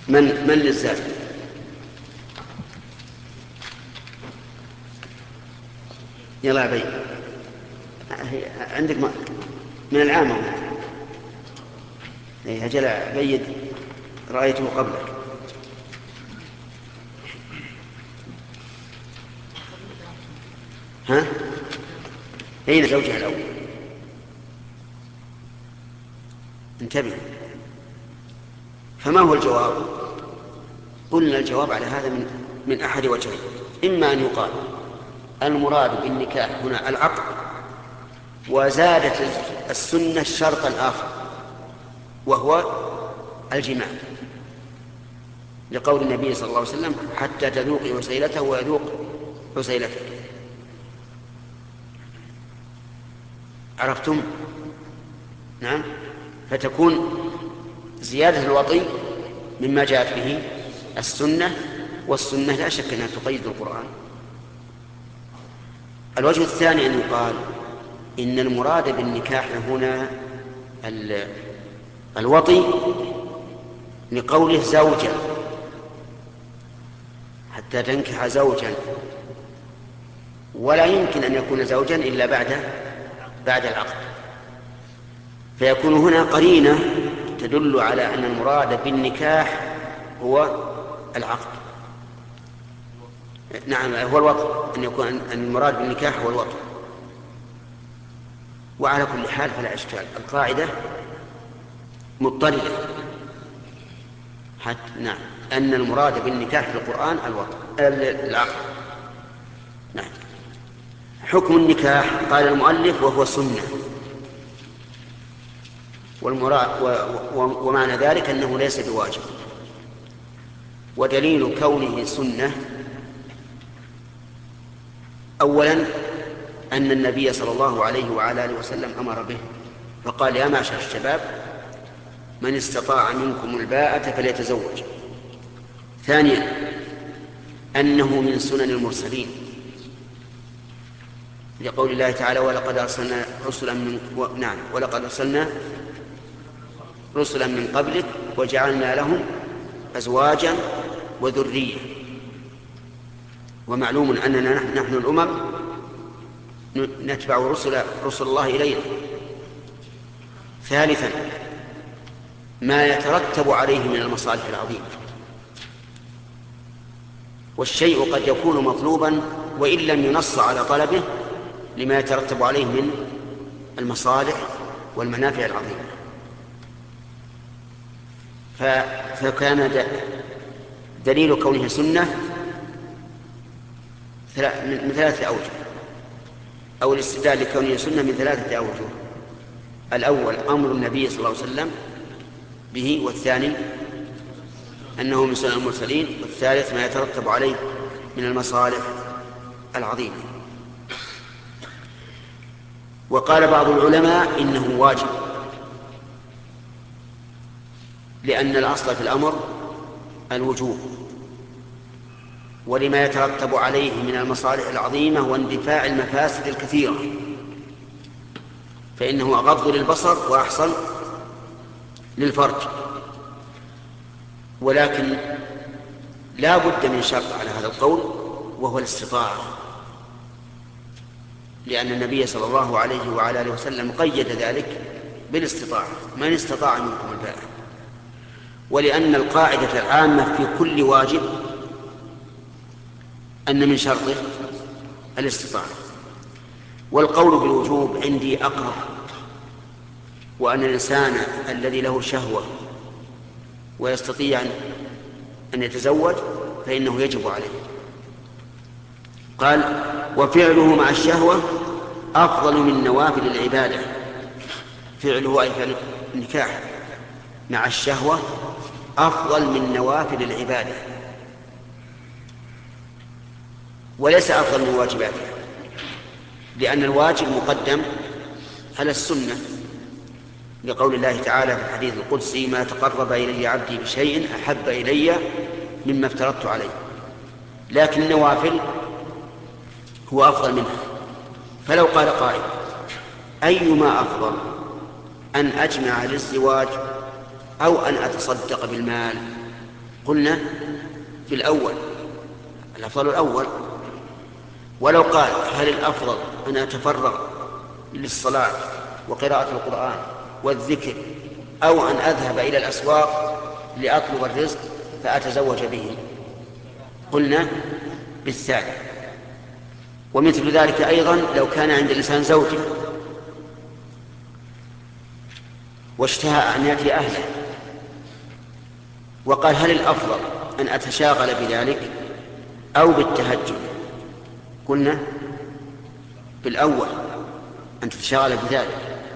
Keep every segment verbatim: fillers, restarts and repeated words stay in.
من من للزاد؟ يلا عبيد، عندك من العام اي اجل عبيد، رايته قبلك. ها؟ اين زوجها الاول؟ انتبه. فما هو الجواب؟ قلنا الجواب على هذا من من احد وجهين. اما ان يقال المراد بالنكاح هنا العقد، وزادت السنة الشرط الآخر وهو الجماع، لقول النبي صلى الله عليه وسلم حتى تذوقي عسيلته ويذوق عسيلتك. عرفتم؟ نعم. فتكون زيادة الوطي مما جاءت به السنة، والسنة لا شك أنها تقيد القرآن. الوجه الثاني أن يقال إن المراد بالنكاح هنا الوطي، لقوله زوجا، حتى تنكح زوجا، ولا يمكن أن يكون زوجا إلا بعد بعد العقد، فيكون هنا قرينة تدل على أن المراد بالنكاح هو العقد. نعم، هو الوطء، أن يكون أن المراد بالنكاح هو الوطء. وعلى كل حال فلا إشكال، القاعدة مضطردة حتى نعم أن المراد بالنكاح في القرآن الوطء العقد. نعم. حكم النكاح قال المؤلف وهو سنة، والمراد ومعنى ذلك أنه ليس بواجب. ودليل كونه سنة أولا أن النبي صلى الله عليه وعلى آله وسلم أمر به، فقال يا معشر الشباب من استطاع منكم الباءة فليتزوج. ثانيا أنه من سنن المرسلين، لقول الله تعالى ولقد أرسلنا رسلا من و... نعم ولقد أرسلنا رسلا من قبلك وجعلنا لهم أزواجا وذرية. ومعلوم أننا نحن الأمم نتبع رسل, رسل الله إلينا. ثالثا ما يترتب عليه من المصالح العظيمة، والشيء قد يكون مطلوبا وإن لم ينص على طلبه لما يترتب عليه من المصالح والمنافع العظيمة. فكان دليل كونه سنة من ثلاثة أوجه، أو الاستدلال لكونه سنة من ثلاثة أوجه. الأول أمر النبي صلى الله عليه وسلم به، والثاني أنه من سنن المرسلين، والثالث ما يترتب عليه من المصالح العظيمة. وقال بعض العلماء إنه واجب، لأن الأصل في الأمر الوجوب، ولما يترتب عليه من المصالح العظيمة واندفاع المفاسد الكثيرة، فإنه أغض للبصر وأحصن للفرج. ولكن لا بد من شرط على هذا القول، وهو الاستطاعة، لأن النبي صلى الله عليه وعلى آله وسلم قيد ذلك بالاستطاعة، من استطاع منكم الباءة. ولأن القاعدة العامة في كل واجب أن من شرطه الاستطاعة. والقول بالوجوب عندي أقرب، وأن الإنسان الذي له شهوة ويستطيع أن يتزوج فإنه يجب عليه. قال وفعله مع الشهوة أفضل من نوافل العبادة. فعله أي فعل النكاح مع الشهوة أفضل من نوافل العبادة، وليس أفضل من واجباتها، لأن الواجب مقدم على السنة، لقول الله تعالى في الحديث القدسي ما تقرب إلي عبدي بشيء أحب إلي مما افترضت عليه. لكن النوافل هو أفضل منها. فلو قال قائل أيما أفضل، أن أجمع للزواج أو أن أتصدق بالمال؟ قلنا بالأول، الأفضل الأول. ولو قال هل الأفضل أن أتفرغ للصلاة وقراءة القرآن والذكر أو أن أذهب إلى الأسواق لأطلب الرزق فأتزوج به، قلنا بالثاني. ومثل ذلك أيضا لو كان عند الإنسان زوجة واشتهى أن يأتي أهله وقال هل الأفضل أن أتشاغل بذلك أو بالتهجد، قلنا بالأول أن تتشاغل بذلك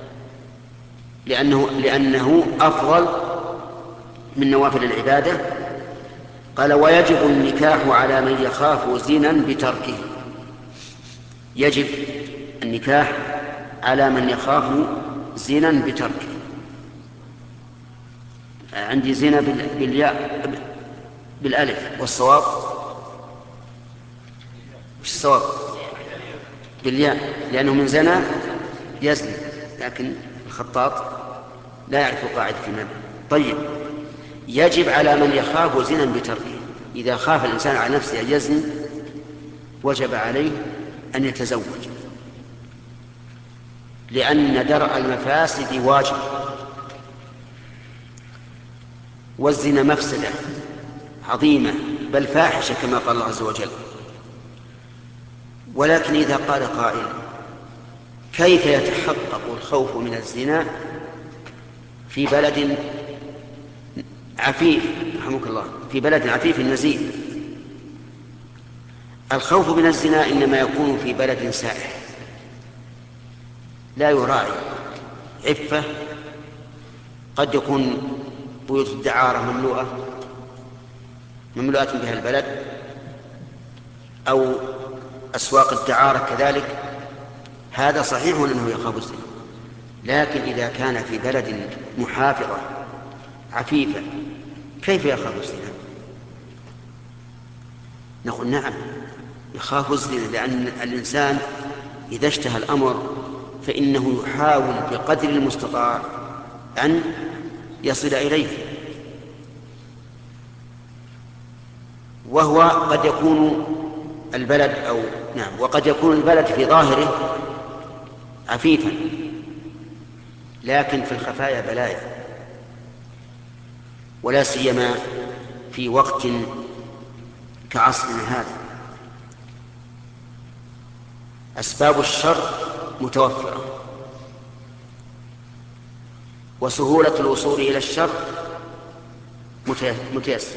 لأنه, لأنه أفضل من نوافل العبادة. قال ويجب النكاح على من يخاف زنا بتركه. يجب النكاح على من يخاف زنا بتركه. عندي زنا بالياء بالألف، والصواب وش الصواب؟ بالياء، لأنه من زنا يزني، لكن الخطاط لا يعرف قاعدة المبنى. طيب، يجب على من يخاف زنا بتركه. إذا خاف الإنسان على نفسه أن يزني وجب عليه أن يتزوج، لأن درء المفاسد واجب، والزنا مفسدة عظيمة بل فاحشة كما قال الله عز وجل. ولكن إذا قال قائل كيف يتحقق الخوف من الزنا في بلد عفيف، رحمك الله، في بلد عفيف نزيه؟ الخوف من الزنا إنما يكون في بلد سائح لا يراعي عفة. قد يكون بيوت الدعارة مملوءة مملوءة بها البلد، أو أسواق الدعارة كذلك، هذا صحيح أنه يخاف الزنا. لكن إذا كان في بلد محافظة عفيفة كيف يخاف الزنا؟ نقول نعم يخاف الزنا، لأن الإنسان إذا اشتهى الأمر فإنه يحاول بقدر المستطاع أن يصل إليه، وهو قد يكون البلد أو نعم وقد يكون البلد في ظاهره عفيفا لكن في الخفايا بلايا، ولا سيما في وقت كعصرنا هذا. أسباب الشر متوفرة، وسهولة الوصول إلى الشر متيسرة.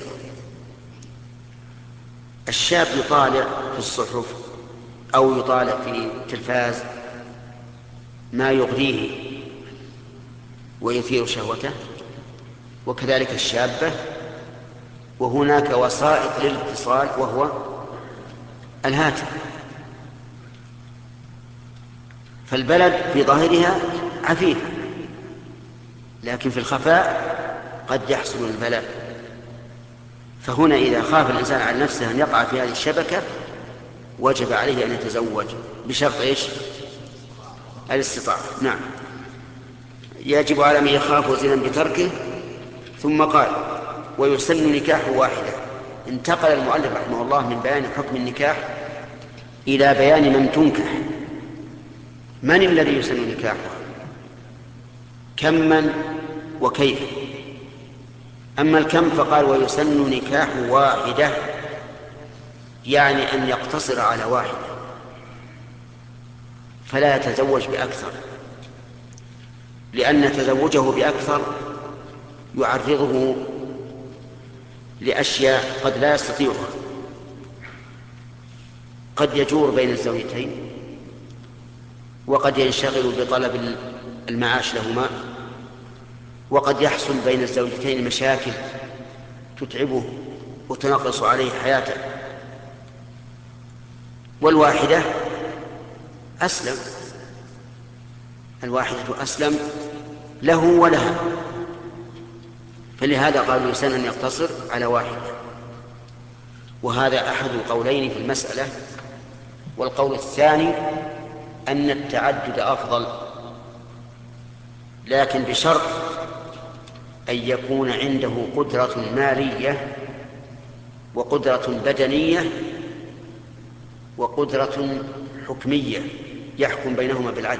الشاب يطالع في الصحف أو يطالع في التلفاز ما يغريه ويثير شهوته، وكذلك الشابة، وهناك وسائط للاتصال وهو الهاتف. فالبلد في ظاهرها عفيفة لكن في الخفاء قد يحصل البلاء. فهنا إذا خاف الإنسان على نفسه أن يقع في هذه الشبكة وجب عليه أن يتزوج بشرط إيش؟ الاستطاعة. نعم، يجب على من يخاف زنا بتركه. ثم قال ويسن نكاح واحدة. انتقل المؤلف رحمه الله من بيان حكم النكاح إلى بيان من تنكح. من الذي يسن نكاحه؟ كمن وكيف؟ أما الكم فقال ويسن نكاح واحدة، يعني أن يقتصر على واحدة فلا يتزوج بأكثر، لأن تزوجه بأكثر يعرضه لأشياء قد لا يستطيعها. قد يجور بين الزوجتين، وقد ينشغل بطلب المعاش لهما، وقد يحصل بين الزوجتين مشاكل تتعبه وتنقص عليه حياته. والواحدة أسلم، الواحدة أسلم له ولها، فلهذا قالوا يسن أن يقتصر على واحدة. وهذا أحد القولين في المسألة. والقول الثاني أن التعدد أفضل، لكن بشرط أن يكون عنده قدرة مالية وقدرة بدنية وقدرة حكمية يحكم بينهما بالعدل.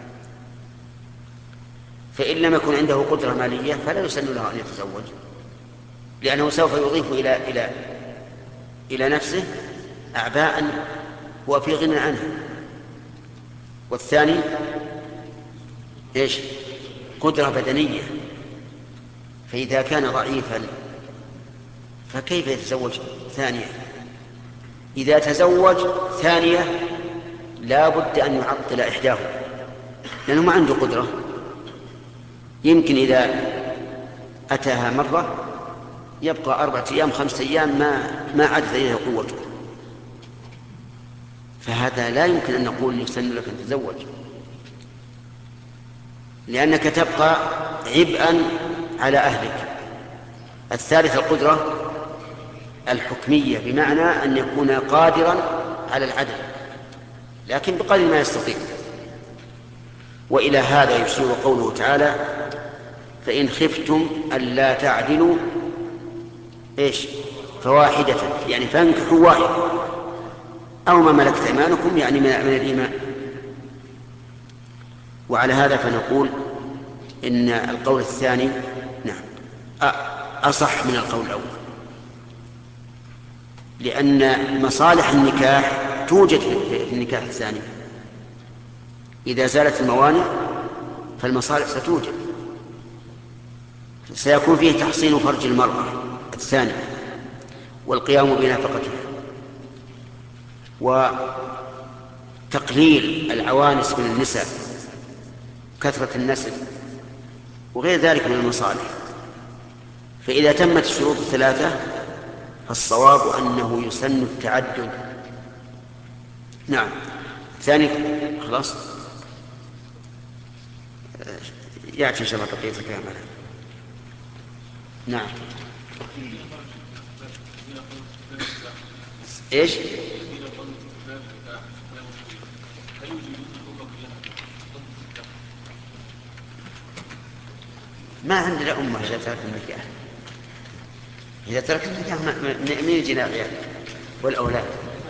فإن لم يكن عنده قدرة مالية فلا يسن له أن يتزوج، لأنه سوف يضيف إلى إلى إلى نفسه أعباء هو في غنى عنها. والثاني إيش؟ قدرة بدنية، فإذا كان ضعيفا فكيف يتزوج ثانية؟ إذا تزوج ثانية لا بد أن يعطل إحداه، لأنه ما عنده قدرة. يمكن إذا أتاها مرة يبقى أربعة أيام خمسة أيام ما ما عادت إليه قوته، فهذا لا يمكن أن نقول يسن لك أن تتزوج، لأنك تبقى عبئا على أهلك. الثالث القدرة الحكمية، بمعنى أن يكون قادرا على العدل لكن بقدر ما يستطيع. وإلى هذا يشير قوله تعالى: فإن خفتم ألا تعدلوا إيش فواحدة، يعني فانكحوا واحدة أو ما ملكت أيمانكم، يعني من الإيمان. وعلى هذا فنقول إن القول الثاني نعم أصح من القول الأول، لأن مصالح النكاح توجد في النكاح الثاني. إذا زالت الموانع فالمصالح ستوجد، سيكون فيه تحصين فرج المرأة الثاني والقيام بنفقتها وتقليل العوانس من النساء، كثرة النسل وغير ذلك من المصالح. فإذا تمت الشروط الثلاثة فالصواب أنه يسن التعدد. نعم. ثاني خلاص يأتي إن شاء الله بقية الكلام عليه. نعم. إيش؟ ما عندنا أمة إذا ترك النكاح. إذا ترك النكاح من يجينا العيال والأولاد؟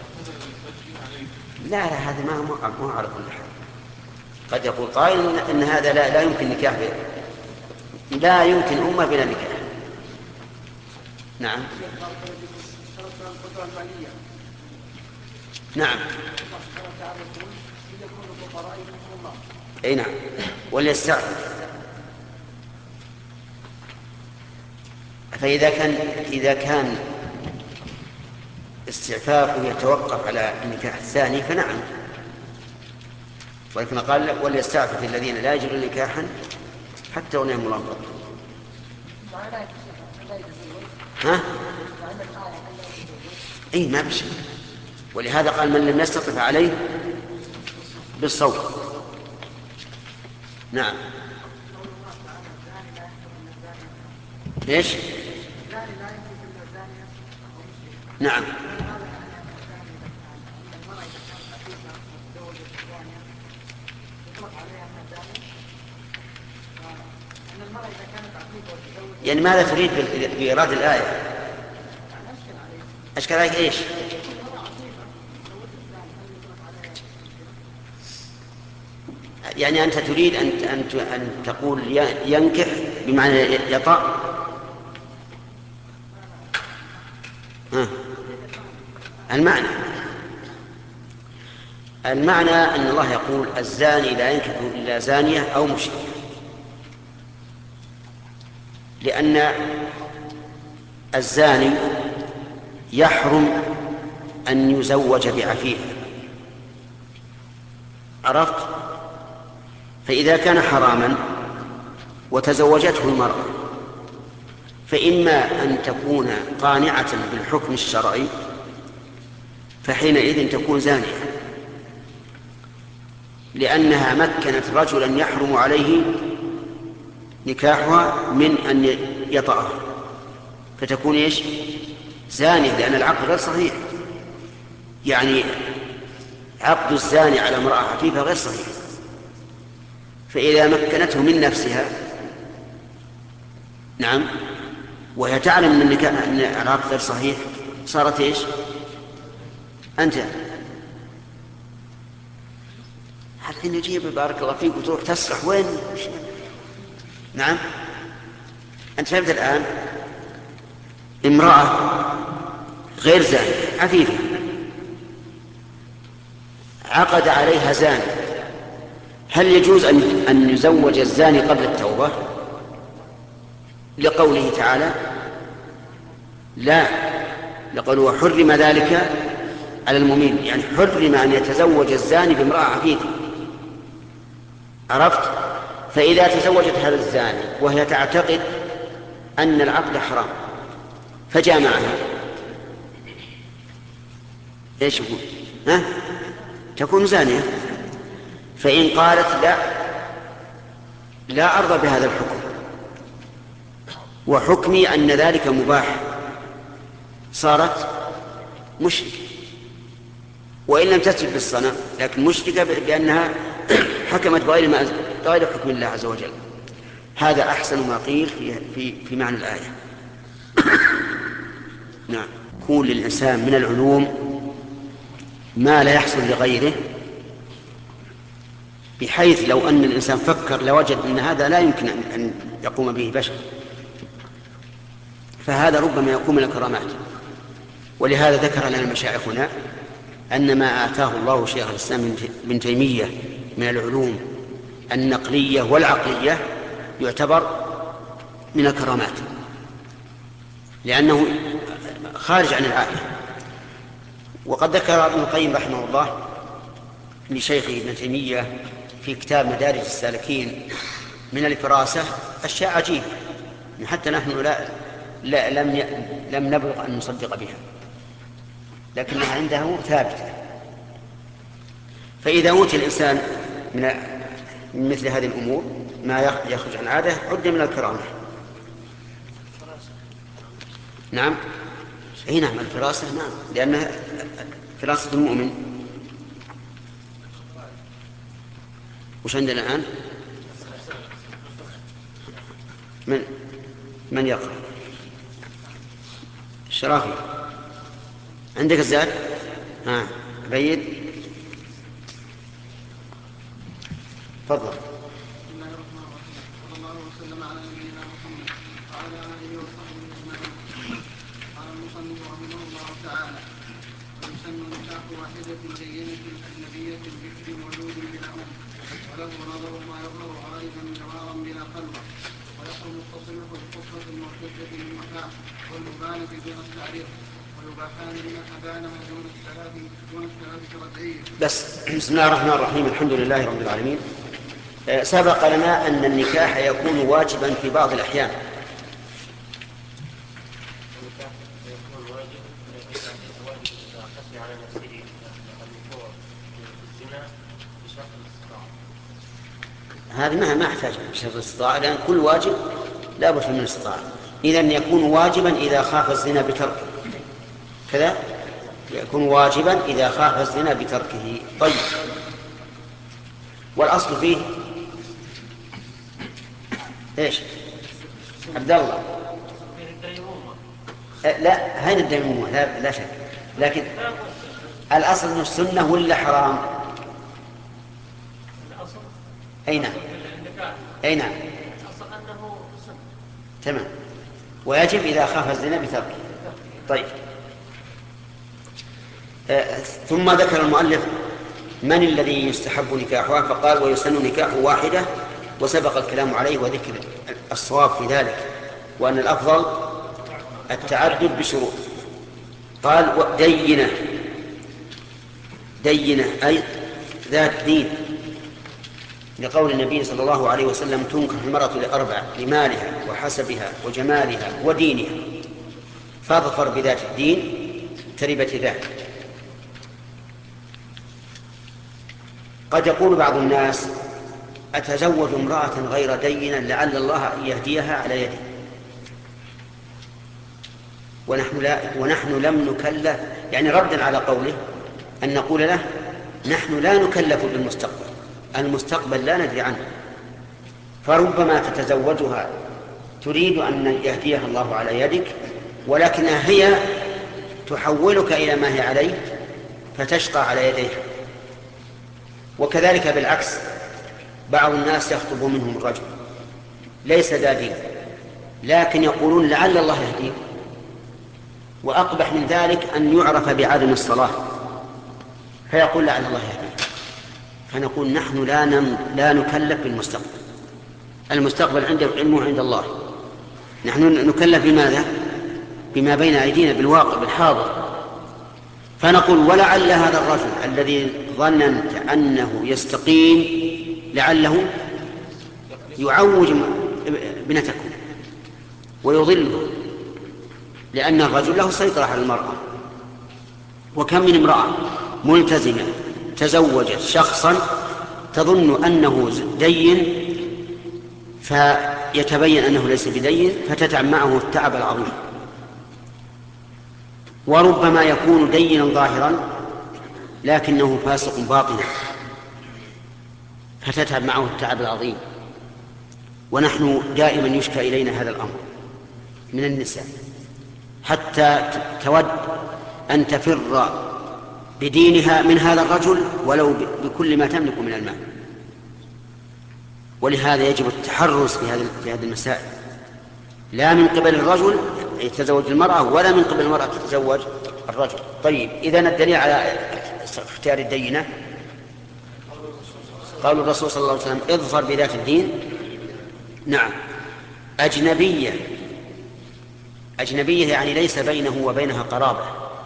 لا لا هذا ما هو على كل حال. قد يقول قائل إن هذا لا, لا يمكن نكاح بي. لا يمكن أمة بلا نكاح. نعم نعم أي نعم. وليستعفف. فإذا كان إذا كان استعفافه يتوقف على النكاح الثاني فنعم، ولكن قال وليستعفف الذين لا يجدون نكاحا حتى وليهم الله فضل. ها؟ اي ما بشي. ولهذا قال من لم يستطع عليه بالصوم. نعم. ايش؟ نعم. يعني ماذا تريد بإيراد الآية؟ أشكال عليك إيش؟ يعني أنت تريد أن أن تقول ينكح بمعنى يطأ؟ ها. المعنى المعنى أن الله يقول الزاني لا ينكح إلا زانية أو مشركة، لأن الزاني يحرم أن يزوج بعفيفة، عرفت؟ فإذا كان حراما وتزوجته المرأة فإما أن تكون قانعة بالحكم الشرعي فحينئذ تكون زانية، لأنها مكنت رجلا يحرم عليه نكاحها من أن يطأها، فتكون إيش؟ زانية، لأن العقد غير صحيح. يعني عقد الزاني على امرأة عفيفة غير صحيح، فإذا مكنته من نفسها نعم وهي تعلم أن العقد غير صحيح صارت إيش؟ أنت الحين نجيب بارك الله فيك وتروح تسرح وين؟ نعم أنت فهمت الآن؟ امرأة غير زانية عفيفة عقد عليها زاني، هل يجوز أن أن يزوج الزاني قبل التوبة؟ لقوله تعالى لا، لقوله حرم ذلك على المؤمنين، يعني حرم أن يتزوج الزاني بامرأة عفيفة. عرفت؟ فإذا تزوجت هذا الزاني وهي تعتقد أن العقد حرام فجامعها، ايش يقول؟ ها؟ تكون زانية. فإن قالت لا لا أرضى بهذا الحكم وحكمي أن ذلك مباح، صارت مشركة، وإن لم تسجد بالصنم لكن مشركة بأنها حكمت بغير ما بغير حكم الله عز وجل. هذا أحسن ما قيل في في في معنى الآية. نعم. يكون للإنسان من العلوم ما لا يحصل لغيره، بحيث لو أن الإنسان فكر لوجد أن هذا لا يمكن أن يقوم به بشر، فهذا ربما يقوم من الكرامات. ولهذا ذكر لنا مشايخنا أن ما آتاه الله شيخ الإسلام ابن تيمية من العلوم النقلية والعقلية يعتبر من الكرامات، لأنه خارج عن العادة. وقد ذكر ابن القيم رحمه الله لشيخه ابن تيمية في كتاب مدارج السالكين من الفراسة أشياء عجيبة حتى نحن لا, لا لم ي... لم نبلغ أن نصدق بها، لكنها عنده ثابتة. فإذا أوتي الإنسان من مثل هذه الأمور ما يخرج عن عادة عد من الكرامة. نعم. اي نعم الفراسة، نعم، لأنها فراسة المؤمن. وش عندنا الآن؟ من من يقرأ؟ الشرافي عندك الزاد؟ ها بيد تفضل. وله نظر ما يظهر غالبا جوارا بلا خلوة، ويحرم التصريح بالخطبة المعتدة بالنكاح والمبالغ دون التعريف، ويباحان لمن أبانها دون الثلاث دون الثلاث رجعية. بس بسم الله الرحمن الرحيم، الحمد لله رب العالمين. سبق لنا أن النكاح يكون واجبا في بعض الأحيان. هذا ما ما يحتاج شرط الاستطاعة، لأن كل واجب لا بد من الاستطاعة. إذن يكون واجبا إذا خاف الزنا بتركه، كذا يكون واجبا إذا خاف الزنا بتركه. طيب، والأصل فيه إيش؟ عبد الله لا هين الديمومة لا, لا شك، لكن الأصل أنه السنة ولا حرام؟ أي نعم، أي نعم، تمام، ويجب إذا خاف الزنا بتركه. طيب، آه ثم ذكر المؤلف من الذي يستحب نكاحها، فقال ويسن نكاح واحدة، وسبق الكلام عليه وذكر الصواب في ذلك، وأن الأفضل التعدد بشروط. قال دينة، دينة أي ذات دين، لقول النبي صلى الله عليه وسلم تنكح المرأة لأربع: لمالها وحسبها وجمالها ودينها، فاظفر بذات الدين تربت ذاك. قد يقول بعض الناس أتزوج امرأة غير دينة لعل الله يهديها على يدي، ونحن, لا ونحن لم نكلف، يعني ردا على قوله أن نقول له نحن لا نكلف بالمستقبل، المستقبل لا ندري عنه، فربما تتزوجها تريد أن يهديها الله على يدك، ولكنها هي تحولك إلى ما هي عليه فتشقى على يديها. وكذلك بالعكس، بعض الناس يخطب منهم الرجل ليس ذا دين لكن يقولون لعل الله يهديه، وأقبح من ذلك أن يعرف بعدم الصلاة فيقول لعل الله يهديه. فنقول نحن لا, نم لا نكلف بالمستقبل، المستقبل عند علمه عند الله، نحن نكلف بماذا؟ بما بين أيدينا، بالواقع بالحاضر. فنقول ولعل هذا الرجل الذي ظننت أنه يستقيم لعله يعوج ابنتكم ويضله، لأن الرجل له سيطرة على المرأة. وكم من امرأة ملتزمة تزوجت شخصا تظن أنه دين فيتبين أنه ليس بدين فتتعب معه التعب العظيم، وربما يكون دينا ظاهرا لكنه فاسق باطنا فتتعب معه التعب العظيم. ونحن دائما يشكى إلينا هذا الأمر من النساء حتى تود أن تفر بدينها من هذا الرجل ولو بكل ما تملك من المال. ولهذا يجب التحرز في هذه المسائل، لا من قبل الرجل يتزوج المرأة ولا من قبل المرأة تتزوج الرجل. طيب، إذن الدليل على اختيار الدينة قال الرسول صلى الله عليه وسلم اظفر بذات الدين. نعم، أجنبية، أجنبية يعني ليس بينه وبينها قرابة،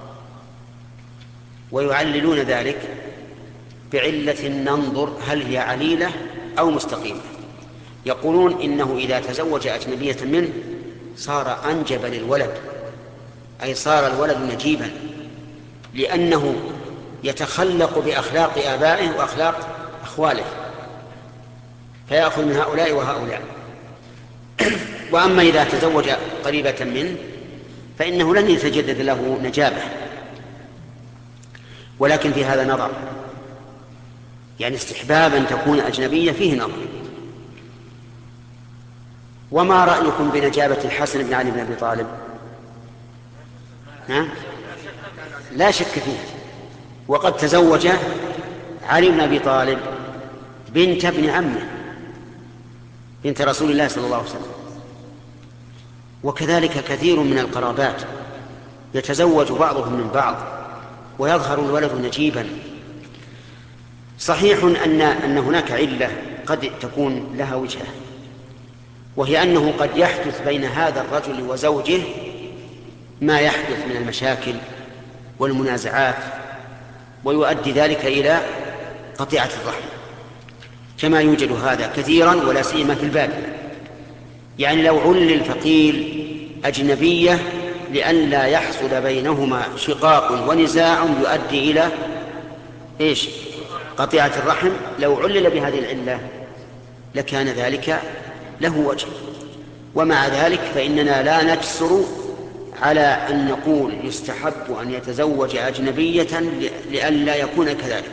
ويعللون ذلك بعلة ننظر هل هي عليلة أو مستقيمة. يقولون إنه إذا تزوج أجنبية منه صار أنجب للولد، أي صار الولد نجيبا، لأنه يتخلق بأخلاق آبائه وأخلاق أخواله فيأخذ من هؤلاء وهؤلاء. وأما إذا تزوج قريبة منه فإنه لن يتجدد له نجابة. ولكن في هذا نظر، يعني استحباب أن تكون أجنبية فيه نظر. وما رأيكم بنجابة الحسن بن علي بن أبي طالب؟ ها؟ لا شك فيه، وقد تزوج علي بن أبي طالب بنت ابن عمه بنت رسول الله صلى الله عليه وسلم. وكذلك كثير من القرابات يتزوج بعضهم من بعض ويظهر الولد نجيبا. صحيح أن, أن هناك علة قد تكون لها وجهة، وهي أنه قد يحدث بين هذا الرجل وزوجه ما يحدث من المشاكل والمنازعات ويؤدي ذلك إلى قطيعة الرحم، كما يوجد هذا كثيرا ولا سيما في البادية. يعني لو علل فقيل أجنبية لئلا يحصل بينهما شقاق ونزاع يؤدي إلى إيش؟ قطيعة الرحم، لو علل بهذه العلة لكان ذلك له وجه. ومع ذلك فإننا لا نجسر على أن نقول يستحب أن يتزوج أجنبية لئلا يكون كذلك،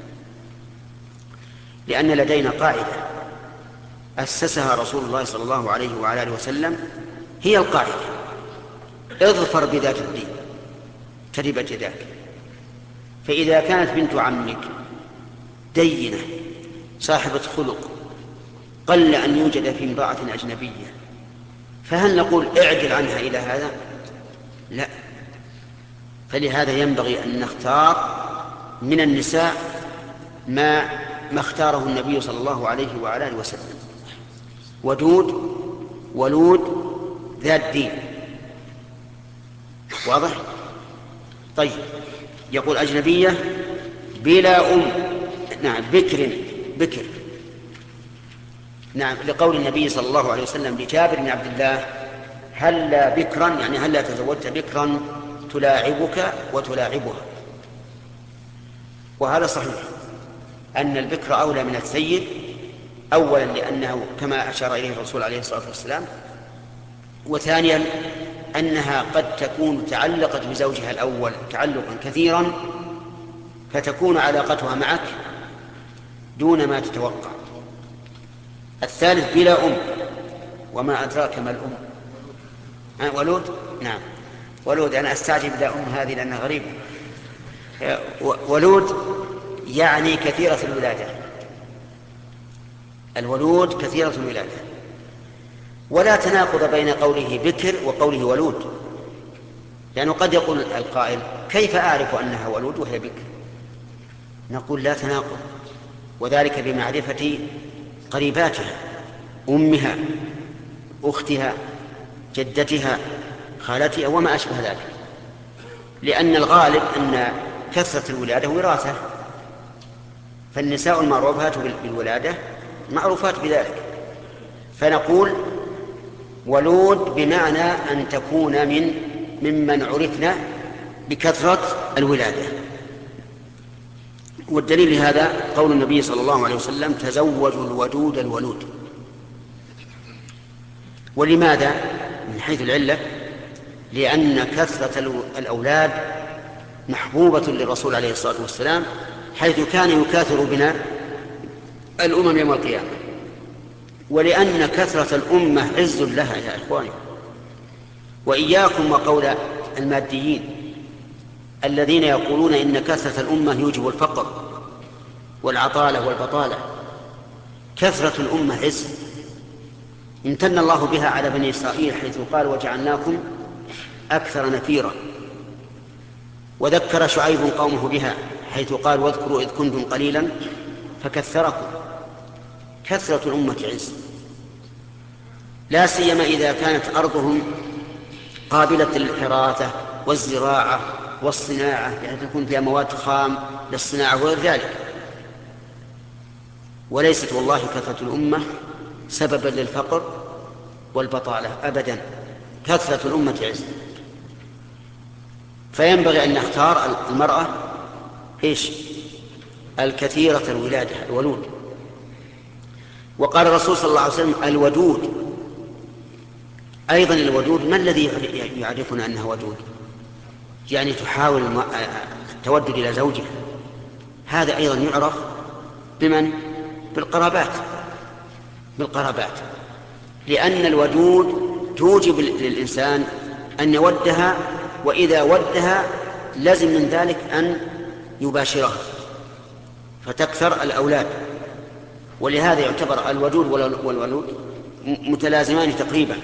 لأن لدينا قاعدة أسسها رسول الله صلى الله عليه وعلى آله وسلم، هي القاعدة اظفر بذات الدين تربت يداك. فإذا كانت بنت عمك دينة صاحبة خلق قل أن يوجد في امرأة أجنبية، فهل نقول اعدل عنها إلى هذا؟ لا. فلهذا ينبغي أن نختار من النساء ما ما اختاره النبي صلى الله عليه وعلى آله وسلم: ودود ولود ذات دين. واضح؟ طيب، يقول أجنبية بلا أم، نعم، بكر بكر نعم، لقول النبي صلى الله عليه وسلم لجابر بن عبد الله: هلا بكرا، يعني هلا تزوجت بكرا تلاعبك وتلاعبها. وهذا صحيح أن البكر أولى من السيد، أولا لأنه كما أشار إليه الرسول عليه الصلاة والسلام، وثانيا أنها قد تكون تعلقت بزوجها الأول تعلقا كثيرا فتكون علاقتها معك دون ما تتوقع. الثالث بلا أم، وما أدراك ما الأم؟ ولود. نعم. ولود، أنا أستعجب ذا أم هذه لأنها غريبة. ولود يعني كثيرة الولادة، الولود كثيرة الولادة. ولا تناقض بين قوله بكر وقوله ولود، لأنه قد يقول القائل كيف أعرف أنها ولود وهي بكر؟ نقول لا تناقض، وذلك بمعرفة قريباتها، أمها، أختها، جدتها، خالتها وما أشبه ذلك، لأن الغالب أن كثرة الولادة وراثة، فالنساء المعروفات بالولادة معروفات بذلك. فنقول ولود بمعنى أن تكون من ممن عرفنا بكثرة الولادة. والدليل لهذا قول النبي صلى الله عليه وسلم تزوجوا الودود الولود. ولماذا؟ من حيث العلة، لأن كثرة الأولاد محبوبة للرسول عليه الصلاة والسلام، حيث كان يكاثر بنا الأمم يوم القيامة، ولأن كثرة الأمة عز لها يا إخواني. وإياكم وقول الماديين الذين يقولون إن كثرة الأمة يوجب الفقر والعطالة والبطالة. كثرة الأمة عز امتن الله بها على بني إسرائيل، حيث قال وجعلناكم أكثر نفيرا. وذكر شعيب قومه بها، حيث قال واذكروا إذ كنتم قليلا فكثركم. كثرة الأمة عز، لا سيما إذا كانت أرضهم قابلة للحراثة والزراعة والصناعة، يعني تكون فيها مواد خام للصناعة وغير ذلك. وليست والله كثرة الأمة سببا للفقر والبطالة أبدا، كثرة الأمة عز. فينبغي أن نختار المرأة إيش؟ الكثيرة الولادة، الولود. وقال الرسول صلى الله عليه وسلم الودود. أيضا الودود، ما الذي يعرفنا أنها ودود؟ يعني تحاول التودد إلى زوجها. هذا أيضا يعرف بمن؟ بالقرابات، بالقرابات، لأن الودود توجب للإنسان أن يودها، وإذا ودها لازم من ذلك أن يباشرها فتكثر الأولاد. ولهذا يعتبر الودود والولود متلازمان تقريبا.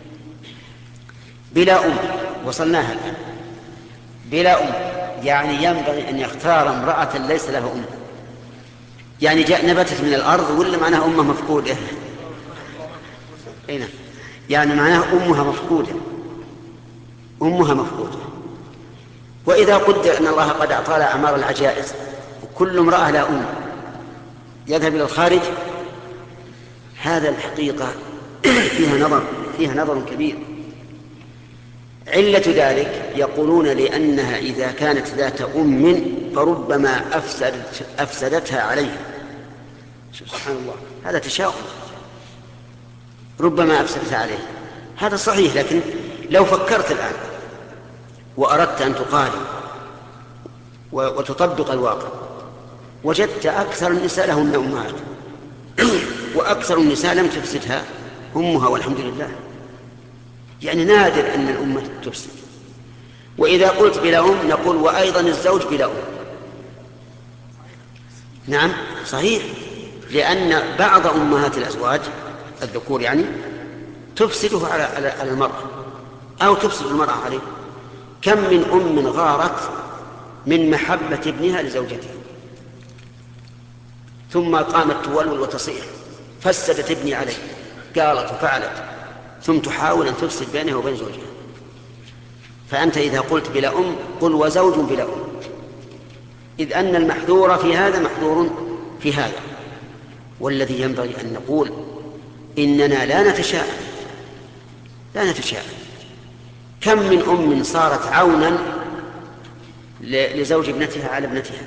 بلا أم، وصلناها الآن. بلا أم يعني ينبغي أن يختار امرأة ليس لها أم، يعني جاء نبتت من الأرض ولا معناها أمها مفقودة؟ هنا يعني معناها أمها مفقودة، أمها مفقودة. وإذا قدر أن الله قد أعطى لها أعمار العجائز، وكل امرأة لا أم يذهب إلى الخارج، هذا الحقيقة فيها نظر، فيها نظر كبير. علة ذلك يقولون لأنها إذا كانت ذات أم فربما أفسدت أفسدتها عليها. سبحان الله، هذا تشاؤم، ربما أفسدتها عليها. هذا صحيح، لكن لو فكرت الآن وأردت أن تقارن وتطبق الواقع، وجدت أكثر النساء لهن أمهات وأكثر النساء لم تفسدها أمها والحمد لله. يعني نادر أن الأمة تفسد. وإذا قلت بلا أم نقول وأيضا الزوج بلا أم. نعم صحيح، لأن بعض أمهات الأزواج الذكور يعني تفسده على على المرأة أو تفسد المرأة عليه. كم من أم غارت من محبة ابنها لزوجته، ثم قامت تولول وتصيح فسدت ابني عليه، قالت وفعلت، ثم تحاول أن تفسد بينها وبين زوجها. فأنت إذا قلت بلا أم قل وزوج بلا أم، إذ أن المحذور في هذا محذور في هذا. والذي ينبغي أن نقول إننا لا نتشاءم، لا نتشاءم. كم من أم صارت عونا لزوج ابنتها على ابنتها،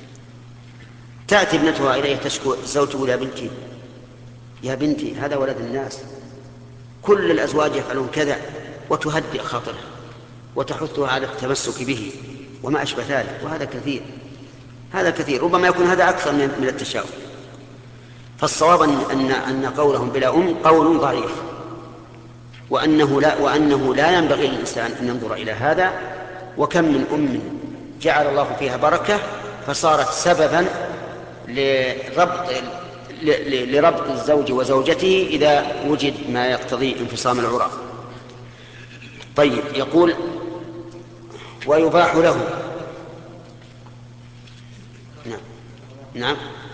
تأتي ابنتها إليه تشكو زوجته: يا بنتي يا بنتي هذا ولد الناس، كل الأزواج يفعلون كذا، وتهدئ خاطرها وتحثها على التمسك به وما أشبه ذلك. وهذا كثير، هذا كثير، ربما يكون هذا أكثر من التشاؤم. فالصواب أن أن قولهم بلا أم قول ضعيف، وأنه لا, وأنه لا ينبغي للإنسان أن ينظر إلى هذا. وكم من أم جعل الله فيها بركة فصارت سببا لربط لربط الزوج وزوجته إذا وجد ما يقتضي انفصام العراء. طيب، يقول ويباح له. نعم نعم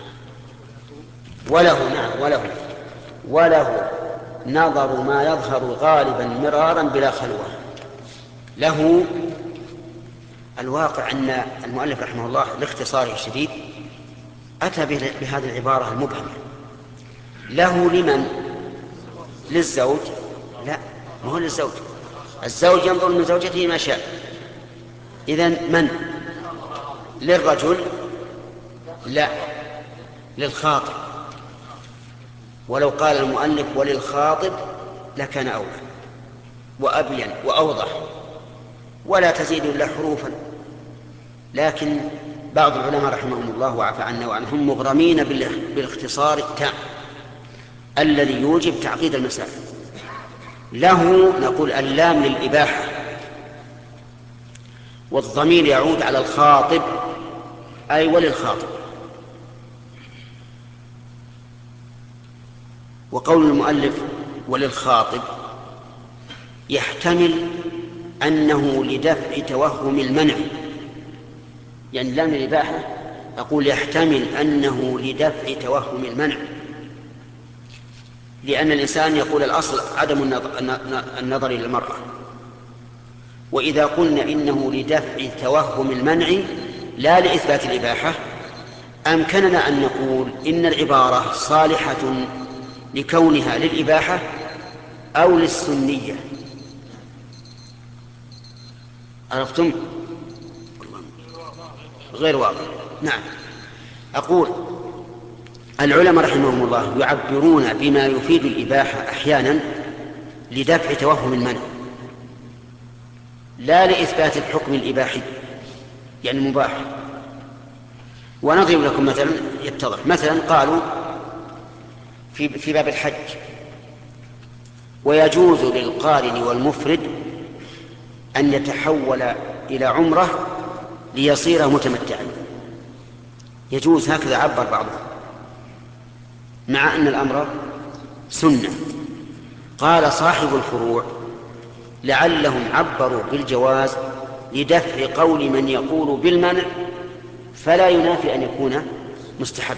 وله نعم وله وله نظر ما يظهر غالبا مرارا بلا خلوة. له الواقع أن المؤلف رحمه الله لاختصاره الشديد أتى بهذه العبارة المبهمة. له لمن؟ للزوج؟ لا، ما هو للزوج. الزوج ينظر من زوجته ما شاء. إذن من؟ للرجل؟ لا، للخاطب. ولو قال المؤلف وللخاطب لكان أولى وأبين وأوضح ولا تزيد إلا حروفا، لكن بعض العلماء رحمهم الله وعفى عنا وعنهم مغرمين بالاختصار التام الذي يوجب تعقيد المسائل. له نقول اللام للإباحة، والضمير يعود على الخاطب أي وللخاطب. وقول المؤلف وللخاطب يحتمل أنه لدفع توهم المنع، يعني لام للإباحة أقول يحتمل أنه لدفع توهم المنع، لأن الإنسان يقول الأصل عدم النظر إلى المرأة، وإذا قلنا إنه لدفع توهم المنع لا لإثبات الإباحة أمكننا أن نقول إن العبارة صالحة لكونها للإباحة أو للسنية. عرفتم؟ غير واضح. نعم، أقول العلماء رحمهم الله يعبرون بما يفيد الإباحة أحيانا لدفع توهم المنع لا لإثبات الحكم الإباحي يعني مباح. ونضرب لكم مثلا يتضح. مثلا قالوا في في باب الحج ويجوز للقارن والمفرد أن يتحول إلى عمرة ليصير متمتعا. يجوز، هكذا عبر بعضهم، مع أن الأمر سنة. قال صاحب الفروع لعلهم عبروا بالجواز لدفع قول من يقول بالمنع فلا ينافي أن يكون مستحبا.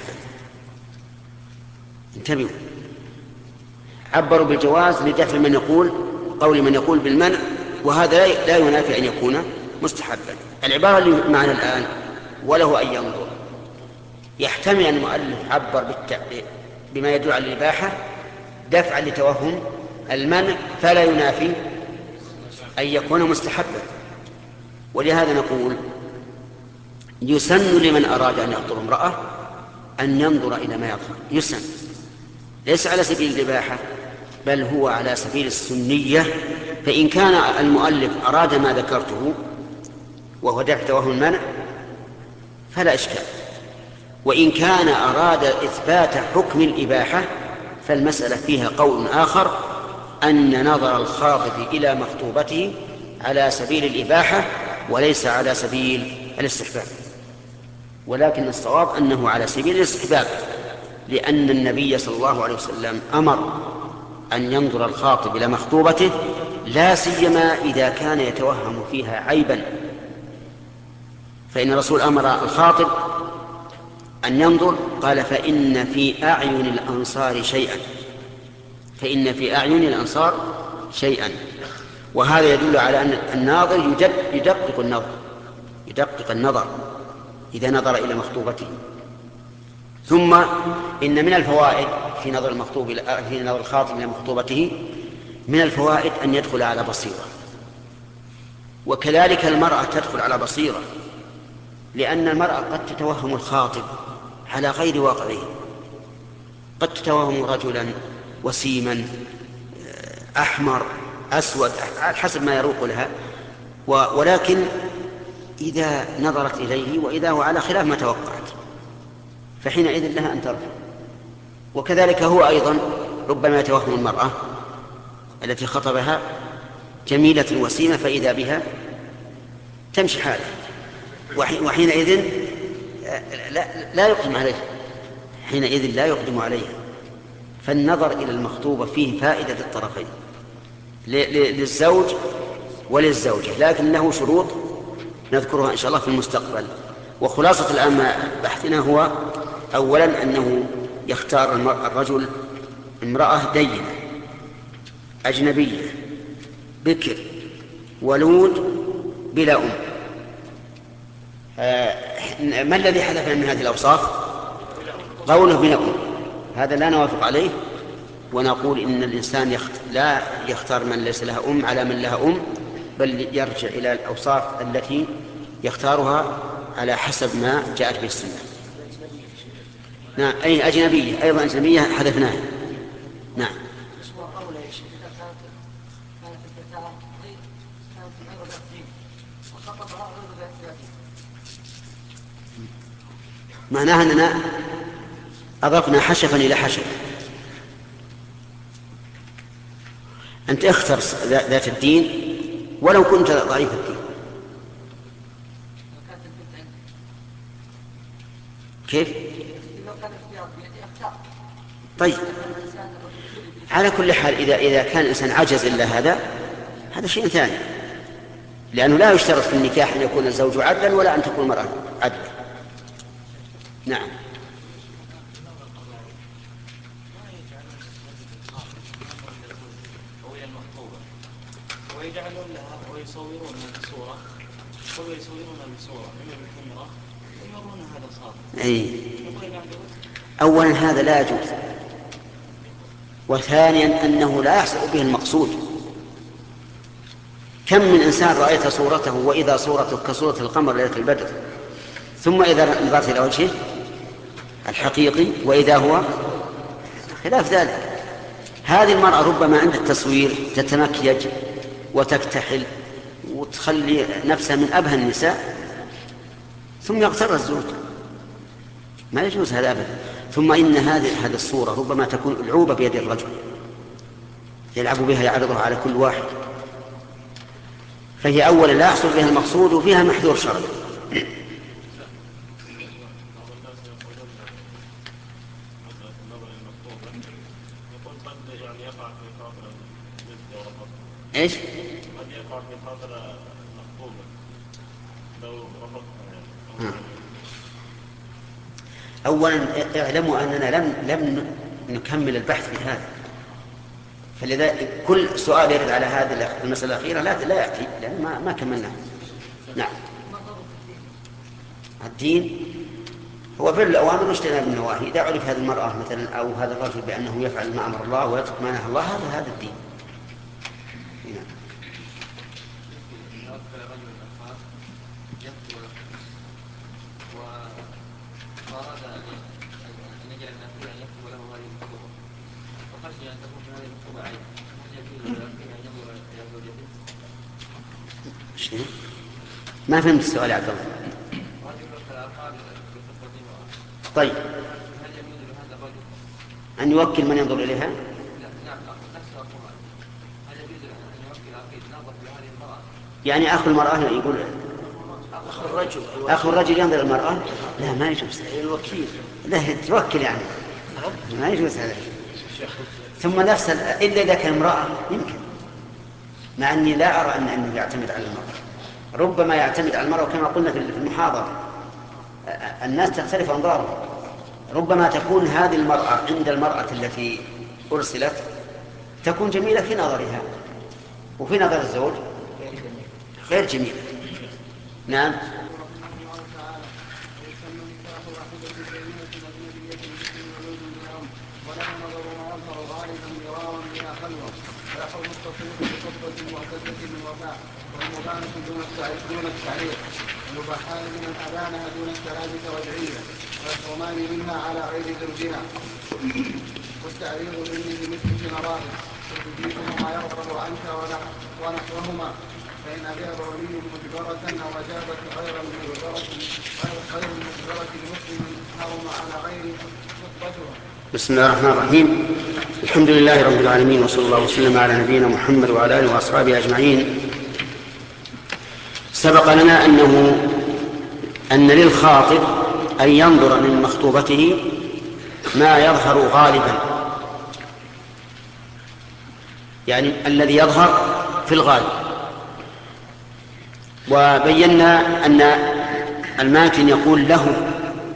انتبهوا، عبروا بالجواز لدفع من يقول قول من يقول بالمنع، وهذا لا ينافي أن يكون مستحبا. العبارة اللي معنا الآن وله أن ينظر يحتمل أن المؤلف عبر بالتعبير بما يدل على الإباحة دفعا لتوهم المنع فلا ينافي أن يكون مستحبا. ولهذا نقول يسن لمن أراد أن يخطب امرأة أن ينظر إلى ما يظهر، يسن، ليس على سبيل الإباحة بل هو على سبيل السنية. فإن كان المؤلف أراد ما ذكرته وهو دفع توهم المنع فلا إشكال، وإن كان أراد إثبات حكم الإباحة فالمسألة فيها قول آخر أن نظر الخاطب إلى مخطوبته على سبيل الإباحة وليس على سبيل الاستحباب، ولكن الصواب أنه على سبيل الاستحباب، لأن النبي صلى الله عليه وسلم أمر أن ينظر الخاطب إلى مخطوبته لا سيما إذا كان يتوهم فيها عيبا، فإن الرسول أمر الخاطب أن ينظر، قال فإن في أعين الأنصار شيئا، فإن في أعين الأنصار شيئا. وهذا يدل على أن الناظر يدقق النظر يدقق النظر إذا نظر إلى مخطوبته. ثم إن من الفوائد في نظر المخطوب في نظر الخاطب إلى مخطوبته من الفوائد أن يدخل على بصيرة، وكذلك المرأة تدخل على بصيرة، لأن المرأة قد تتوهم الخاطب على غير واقعه، قد تتوهم رجلا وسيما أحمر أسود على حسب ما يروق لها، ولكن إذا نظرت إليه وإذا هو على خلاف ما توقعت فحينئذ لها أن ترفع. وكذلك هو أيضا ربما يتوهم المرأة التي خطبها جميلة وسيمة فإذا بها تمشي حالها، وحينئذ لا, لا يقدم عليه، حينئذ لا يقدم عليها. فالنظر إلى المخطوبة فيه فائدة الطرفين، للزوج وللزوجة، لكن له شروط نذكرها إن شاء الله في المستقبل. وخلاصة الآن بحثنا هو أولا أنه يختار الرجل امرأة دينة أجنبية بكر ولود بلا أم. آه ما الذي حدث من هذه الأوصاف؟ قوله بلا أم، هذا لا نوافق عليه، ونقول إن الإنسان يخت... لا يختار من ليس لها أم على من لها أم، بل يرجع إلى الأوصاف التي يختارها على حسب ما جاءت به السنة. نعم، أي أجنبية، أيضا أجنبية حذفناها. نعم. معناها أننا أضفنا حشفا إلى حشف. أنت اختر ذات الدين ولو كنت ضعيف الدين. كيف؟ طيب، على كل حال إذا إذا كان الإنسان عجز إلا هذا هذا شيء ثاني، لأنه لا يشترط في النكاح أن يكون الزوج عدلا ولا أن تكون المرأة عدلا. نعم. ويجعلون لها ويصورونها بصورة ويصورونها بصورة من الكاميرا ويرون هذا صار. أي. أولا هذا لا يجوز، وثانيا أنه لا يحصل به المقصود. كم من إنسان رأيت صورته وإذا صورته كصورة القمر ليلة البدر، ثم إذا نظرت إلى وجهه الحقيقي وإذا هو خلاف ذلك. هذه المرأة ربما عند التصوير تتمكيج وتكتحل وتخلي نفسها من أبهى النساء، ثم يغتر الزوج. ما يجوز هذا أبدا. ثم إن هذه هذه الصورة ربما تكون ألعوبة بيد الرجل يلعب بها يعرضها على كل واحد، فهي أولا لا يحصل بها المقصود وفيها محذور شرعي. ايش؟ قد يقع في خاطر مخطوبة لو رفضها. اولا اعلموا اننا لم لم نكمل البحث في هذا، فلذلك كل سؤال يرد على هذه المسألة الأخيرة لا لا يأتي، لأن ما ما كملناه. نعم. الدين هو فعل الأوامر واجتناب النواهي. إذا عرف هذه المرأة مثلا أو هذا الرجل بأنه يفعل ما أمر الله ويترك ما نهى الله، هذا هذا الدين. ما فهمت السؤال يا عبد الله. طيب، أن يوكل من ينظر إليها؟ يعني أخو المرأة يقول أخو الرجل أخو الرجل ينظر المرأة؟ لا، ما يجوز الوكيل، لا توكل يعني ما يجوز هذا. ثم نفس إلا إذا كان امرأة يمكن، مع أني لا أرى أن أنه يعتمد على المرأة، ربما يعتمد على المرأة. كما قلنا في المحاضرة الناس تختلف أنظارهم، ربما تكون هذه المرأة عند المرأة التي أرسلت تكون جميلة في نظرها وفي نظر الزوج غير جميلة. نعم. دون التعليق، ويباحان من أبانها دون الثلاثة والعية، ويحرمان منها على غير زوجها، والتعريض مني بمثل في نظائر وتجيبهما يرغب عنك ونحوهما، فإن أجاب ولي مجبرة أو أجابت غير المجبرة غير المجبرة لمسلم حرم على غير خطبتها. بسم الله الرحمن الرحيم. الحمد لله رب العالمين، وصلى الله وسلم على نبينا محمد وعلى آله وأصحابه أجمعين. سبق لنا أنه أن للخاطب أن ينظر من مخطوبته ما يظهر غالبا، يعني الذي يظهر في الغالب. وبينا أن الماتن يقول له،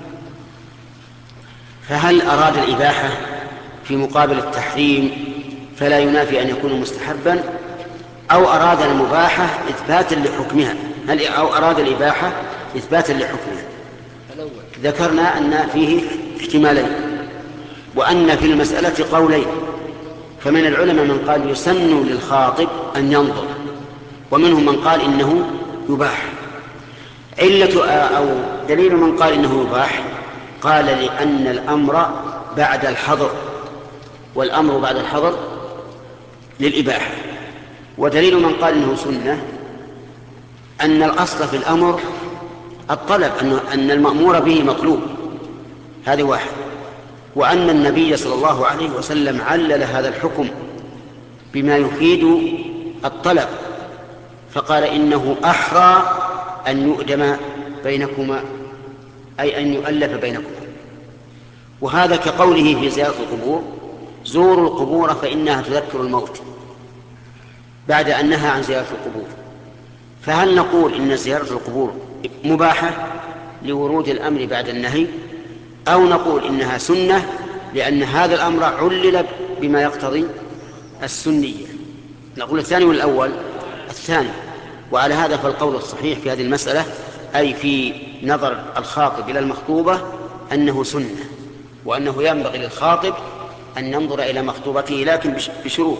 فهل أراد الإباحة في مقابل التحريم فلا ينافي أن يكون مستحبا، أو أراد المباحة إثباتا لحكمها، هل أو أراد الإباحة إثباتا لحكمها؟ ذكرنا أن فيه احتمالين، وأن في المسألة قولين. فمن العلماء من قال يسن للخاطب أن ينظر، ومنهم من قال إنه يباح. علة أو دليل من قال إنه يباح، قال لأن الأمر بعد الحظر، والأمر بعد الحظر للإباحة. ودليل من قال إنه سنة أن الأصل في الأمر الطلب، أن المأمور به مطلوب، هذا واحد. وأن النبي صلى الله عليه وسلم علل هذا الحكم بما يفيد الطلب، فقال إنه أحرى أن يؤدم بينكما، أي أن يؤلف بينكما. وهذا كقوله في زيارة القبور: زوروا القبور فإنها تذكر الموت، بعد أن نهى عن زيارة القبور. فهل نقول إن زيارة القبور مباحة لورود الأمر بعد النهي، أو نقول إنها سنة لأن هذا الأمر علل بما يقتضي السنية؟ نقول الثاني والأول الثاني. وعلى هذا فالقول الصحيح في هذه المسألة، أي في نظر الخاطب إلى المخطوبة، أنه سنة، وأنه ينبغي للخاطب أن ينظر إلى مخطوبته، لكن بشروط.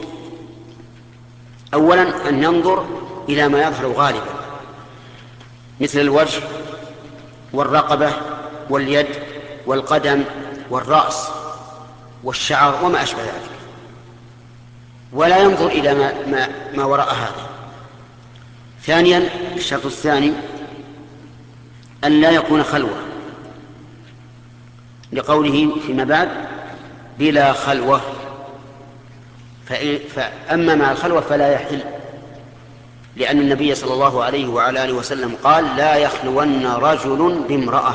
أولا أن ينظر إلى ما يظهر غالبا، مثل الوجه والرقبة واليد والقدم والرأس والشعر وما أشبه ذلك، ولا ينظر إلى ما, ما, ما وراء هذا. ثانيا الشرط الثاني أن لا يكون خلوة، لقوله فيما بعد: بلا خلوة. فأما مع الخلوة فلا يحل، لأن النبي صلى الله عليه وعلى آله وسلم قال: لا يخلون رجل بامرأة،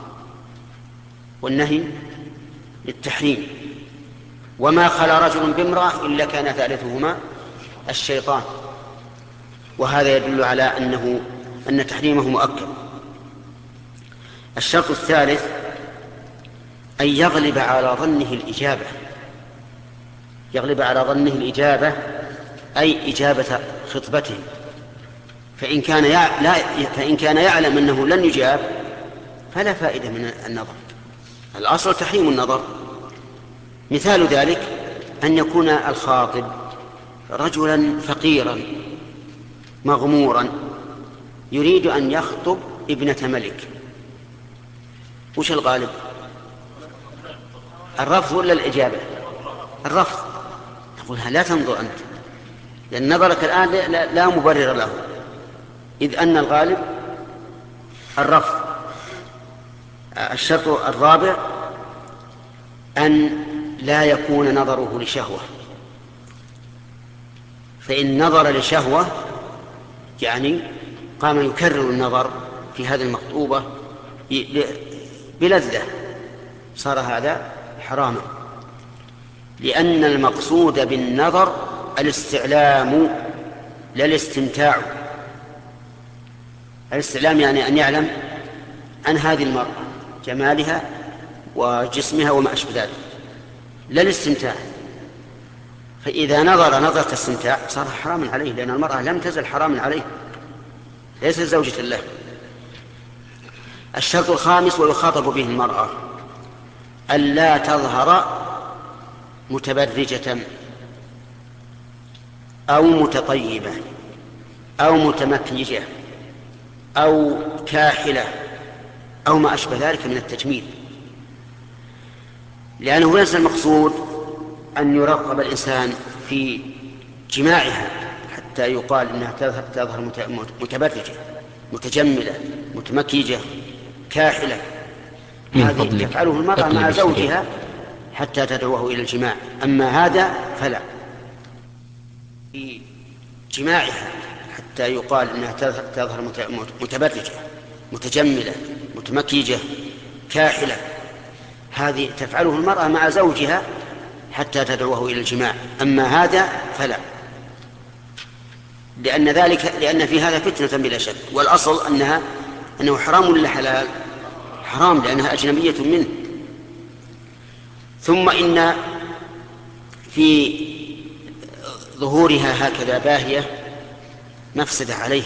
والنهي للتحريم. وما خلا رجل بامرأة إلا كان ثالثهما الشيطان، وهذا يدل على أنه أن تحريمه مؤكد. الشرط الثالث أن يغلب على ظنه الإجابة، يغلب على ظنه الإجابة أي إجابة خطبته. فإن كان يع... لا... فإن كان يعلم أنه لن يجاب فلا فائدة من النظر، الأصل تحريم النظر. مثال ذلك أن يكون الخاطب رجلا فقيرا مغمورا يريد أن يخطب ابنة ملك، وش الغالب؟ الرفض ولا الإجابة؟ الرفض. نقولها لا تنظر أنت، لأن نظرك الآن لا, لا مبرر له، إذ أن الغالب الرفض. الشرط الرابع أن لا يكون نظره لشهوة، فإن نظر لشهوة يعني قام يكرر النظر في هذه المخطوبة بلذة، صار هذا حراما، لأن المقصود بالنظر الاستعلام لا الاستمتاع. الاستعلام يعني أن يعلم عن هذه المرأة، جمالها وجسمها وما أشبه ذلك، لا الاستمتاع. فإذا نظر نظرة استمتاع صار حراما عليه، لأن المرأة لم تزل حراما عليه، ليست زوجة له. الشرط الخامس ويخاطب به المرأة ألا تظهر متبرجة أو متطيبة أو متمكيجة أو كاحلة أو ما أشبه ذلك من التجميل، لأنه ليس المقصود أن يرغب الإنسان في جماعها حتى يقال إنها تظهر متبرجة متجملة متمكيجة كاحلة. هذه تفعله المرأة مع زوجها حتى تدعوه إلى الجماع، أما هذا فلا. في جماعها حتى يقال أنها تظهر متبرجة متجملة متمكيجة كاحلة، هذه تفعله المرأة مع زوجها حتى تدعوه إلى الجماع، أما هذا فلا، لأن ذلك لأن في هذا فتنة بلا شك، والأصل أنها أنه حرام ولا حلال؟ حرام، لأنها أجنبية منه. ثم إن في ظهورها هكذا باهية مفسدة عليها،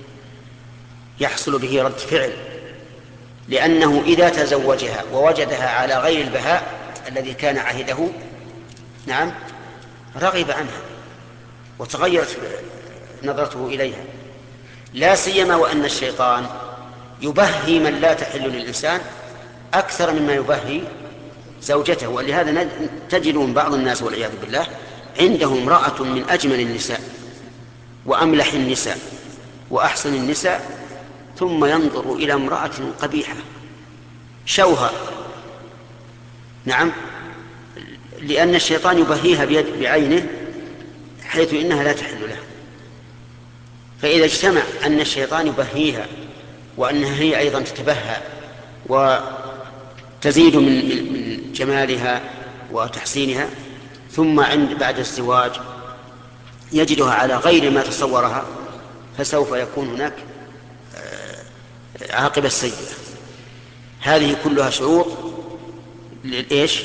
يحصل به رد فعل، لأنه إذا تزوجها ووجدها على غير البهاء الذي كان عهده، نعم، رغب عنها وتغيرت نظرته إليها، لا سيما وأن الشيطان يبهي من لا تحل للإنسان أكثر مما يبهي زوجته. ولهذا تجدون بعض الناس والعياذ بالله عنده امرأة من أجمل النساء وأملح النساء وأحسن النساء، ثم ينظر إلى امرأة قبيحة شوهة، نعم، لأن الشيطان يبهيها بعينه حيث إنها لا تحل له. فإذا اجتمع أن الشيطان يبهيها وأنها هي أيضا تتبهى وتزيد من جمالها وتحسينها، ثم عند بعد الزواج يجدها على غير ما تصورها، فسوف يكون هناك عاقبة سيئة. هذه كلها شروط لإيش؟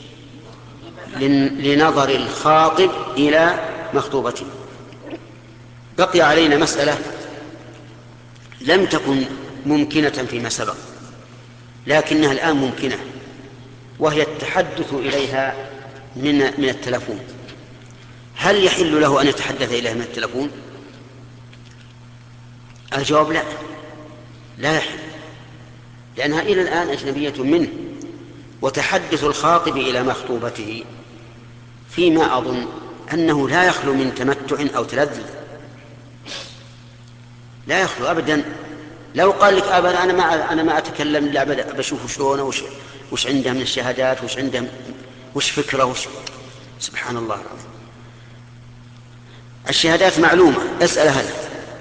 لنظر الخاطب إلى مخطوبته. بقي علينا مسألة لم تكن ممكنة فيما سبق لكنها الآن ممكنة، وهي التحدث إليها من من التلفون. هل يحل له أن يتحدث إليها من التلفون؟ الجواب لا، لا يحل، لأنها إلى الآن أجنبية منه. وتحدث الخاطب إلى مخطوبته فيما أظن أنه لا يخلو من تمتع أو تلذذ، لا يخلو أبدا. لو قال لك أبدا أنا ما أنا ما أتكلم إلا بشوف شلونه وش وش عنده من الشهادات وش عنده وش فكره وش، سبحان الله العظيم. الشهادات معلومة، اسأل أهله،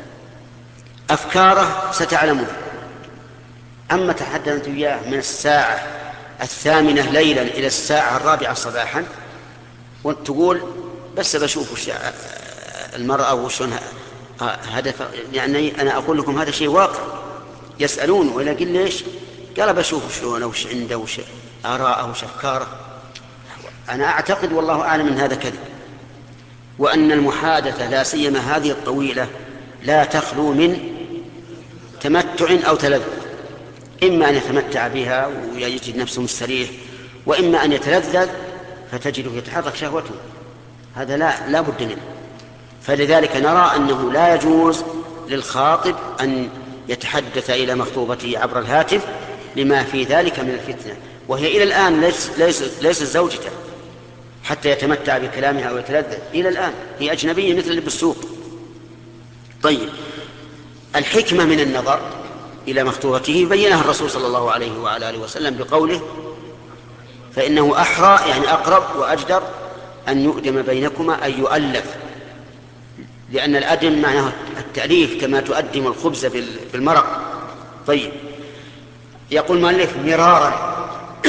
أفكاره ستعلمون. أما تحدثت إياه من الساعة الثامنة ليلا إلى الساعة الرابعة صباحا وتقول بس بشوف المرأة وشونها هدف، يعني أنا أقول لكم هذا شيء واقع. يسألون ولا قل ليش؟ قال بشوف شلونه وش عنده وش آراءه وش أفكاره. أنا أعتقد والله أعلم من هذا كذب، وأن المحادثة لا سيما هذه الطويلة لا تخلو من تمتع أو تلذذ، إما أن يتمتع بها ويجد نفسه مستريح، وإما أن يتلذذ فتجده يتحرك شهوته، هذا لا لا بد منه. فلذلك نرى أنه لا يجوز للخاطب أن يتحدث إلى مخطوبته عبر الهاتف لما في ذلك من الفتنة، وهي إلى الآن ليست ليس ليس زوجته حتى يتمتع بكلامها أو يتلذذ، إلى الآن هي أجنبية مثل اللي بالسوق. طيب، الحكمة من النظر إلى مخطوبته بينها الرسول صلى الله عليه وعلى آله وسلم بقوله فإنه أحرى، يعني أقرب وأجدر أن يؤدم بينكما، أن يؤلف، لأن الأدم معناه التأليف كما تؤدم الخبز بالمرق. طيب، يقول مؤلف مرارا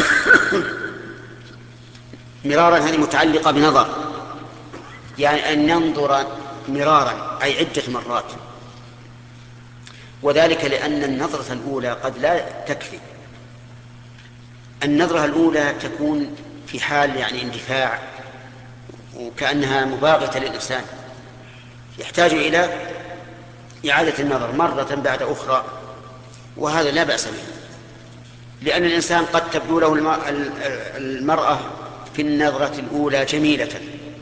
مرارا هذه متعلقة بنظر، يعني أن ينظر مرارا أي عدة مرات، وذلك لأن النظرة الأولى قد لا تكفي. النظرة الأولى تكون في حال يعني اندفاع وكأنها مباغتة للإنسان، يحتاج إلى إعادة النظر مرة بعد أخرى، وهذا لا بأس به، لأن الإنسان قد تبدو له المرأة في النظرة الأولى جميلة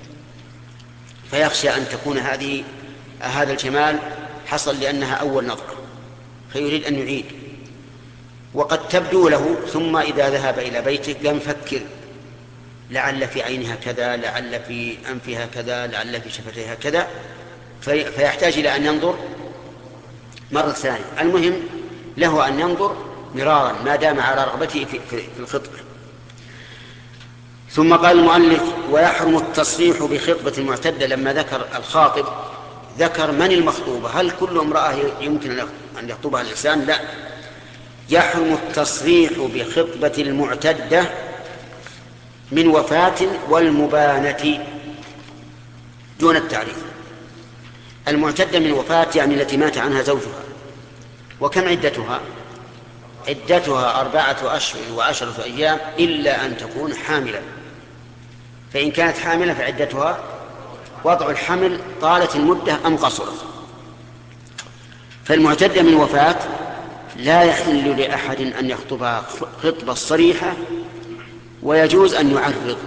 فيخشى أن تكون هذه هذا الجمال حصل لأنها أول نظرة فيريد أن يعيد، وقد تبدو له ثم إذا ذهب إلى بيته قام فكر لعل في عينها كذا، لعل في أنفها كذا، لعل في شفتيها كذا، في فيحتاج إلى أن ينظر مرة ثانية. المهم له أن ينظر مرارا ما دام على رغبته في, في, في الخطبة. ثم قال المؤلف ويحرم التصريح بخطبة المعتدة. لما ذكر الخاطب ذكر من المخطوبة، هل كل امرأة يمكن أن يخطبها الإنسان؟ لا، يحرم التصريح بخطبة المعتدة من وفاة والمبانة دون التعريف. المعتدة من وفاة يعني التي مات عنها زوجها. وكم عدتها؟ عدتها أربعة أشهر وعشرة أيام إلا أن تكون حاملا، فإن كانت حاملة فعدتها وضع الحمل طالت المدة أم قصرت. فالمعتدة من وفاة لا يحل لأحد أن يخطبها خطبة صريحة، ويجوز أن يعرض.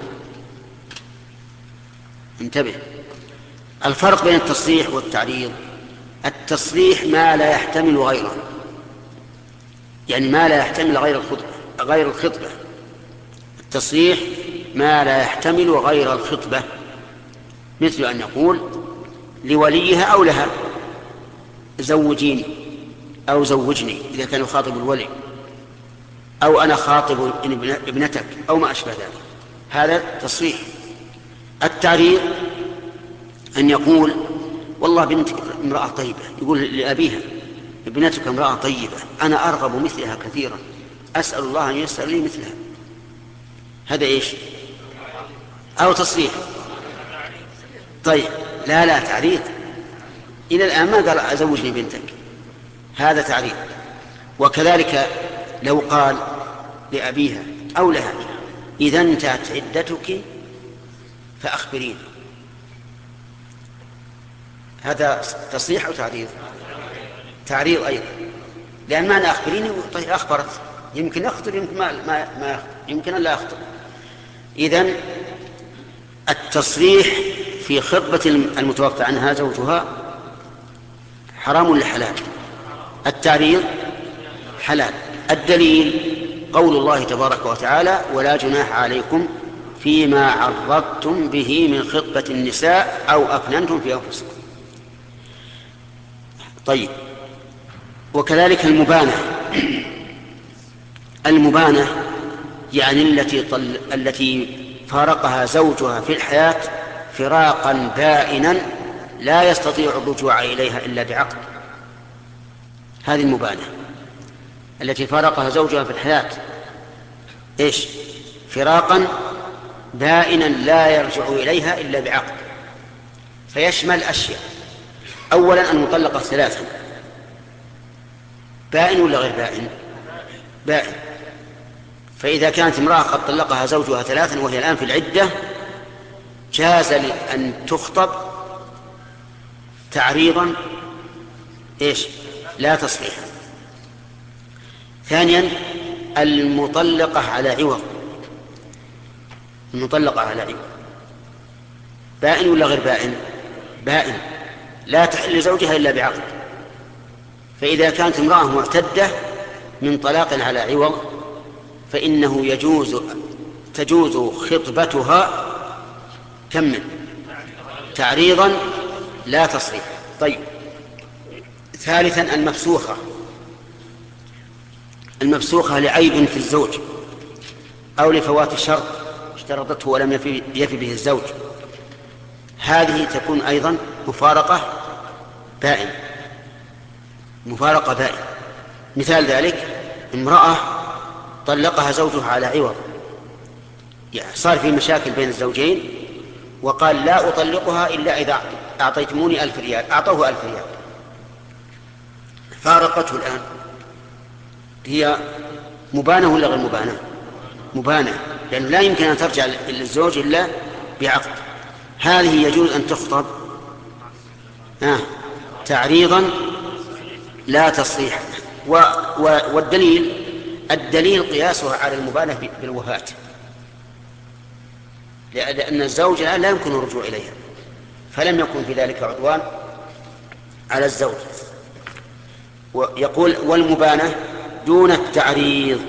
انتبه، الفرق بين التصريح والتعريض: التصريح ما لا يحتمل غيره، يعني ما لا يحتمل غير الخطبة غير الخطبة التصريح ما لا يحتمل غير الخطبة، مثل أن يقول لوليها أو لها زوجيني أو زوجني إذا كان يخاطب الولي، أو أنا خاطب ابنتك أو ما أشبه ذلك، هذا تصريح. التعريض أن يقول والله بنتك امرأة طيبة، يقول لأبيها ابنتك امرأة طيبة أنا أرغب مثلها كثيرا، أسأل الله أن يسأل لي مثلها. هذا إيش؟ أو تصريح. طيب لا لا تعريض، إلى الآن ما قال أزوجني بنتك، هذا تعريض. وكذلك لو قال لأبيها أو لها إذا انتهت عدتك فأخبرين، هذا تصريح أو تعريض؟ تعريض أيضا، لأن معنى أخبريني طيب أخبرت، يمكن أخطر يمكن ما, ما, ما يمكن أن لا أخطر. إذن التصريح في خطبة المتوفى عنها زوجها حرام ولا حلال؟ التعريض حلال. الدليل قول الله تبارك وتعالى ولا جناح عليكم فيما عرضتم به من خطبة النساء أو أكننتم في أنفسكم. طيب، وكذلك المبانة. المبانة يعني التي طل... التي فارقها زوجها في الحياة فراقا بائنا لا يستطيع الرجوع إليها إلا بعقد، هذه المبانة التي فارقها زوجها في الحياة إيش؟ فراقا بائنا لا يرجع إليها إلا بعقد، فيشمل أشياء. أولا المطلقة ثلاثا، بائن ولا غير بائن؟ بائن. فإذا كانت امرأة قد طلقها زوجها ثلاثا وهي الآن في العدة جاز أن تخطب تعريضا إيش؟ لا تصريحا. ثانيا المطلقة على عوض، المطلقة على عوض بائن ولا غير بائن؟ بائن، لا تحل لزوجها إلا بعقد. فإذا كانت امرأة معتدة من طلاق على عوض فإنه يجوز تجوز خطبتها كمل تعريضا لا تصريح. طيب، ثالثا المفسوخة. المفسوخة لعيب في الزوج أو لفوات شرط اشترطته ولم يفي, يفي به الزوج، هذه تكون أيضا مفارقة بائن، مفارقة بائن. مثال ذلك امرأة طلقها زوجها على عوض، يعني صار في مشاكل بين الزوجين وقال لا أطلقها إلا إذا أعطيتموني ألف ريال، أعطوه ألف ريال، فارقته الآن، هي مبانة ولا غير مبانة؟ مبانة، لأنه لا يمكن أن ترجع للزوج إلا بعقد. هذه يجوز أن تخطب آه. تعريضا لا تصريح. و... و... والدليل الدليل قياسها على المبانة بالوفاة، لأن الزوج الآن لا يمكن الرجوع إليها، فلم يكن في ذلك عدوان على الزوج. ويقول والمبانة دون التعريض،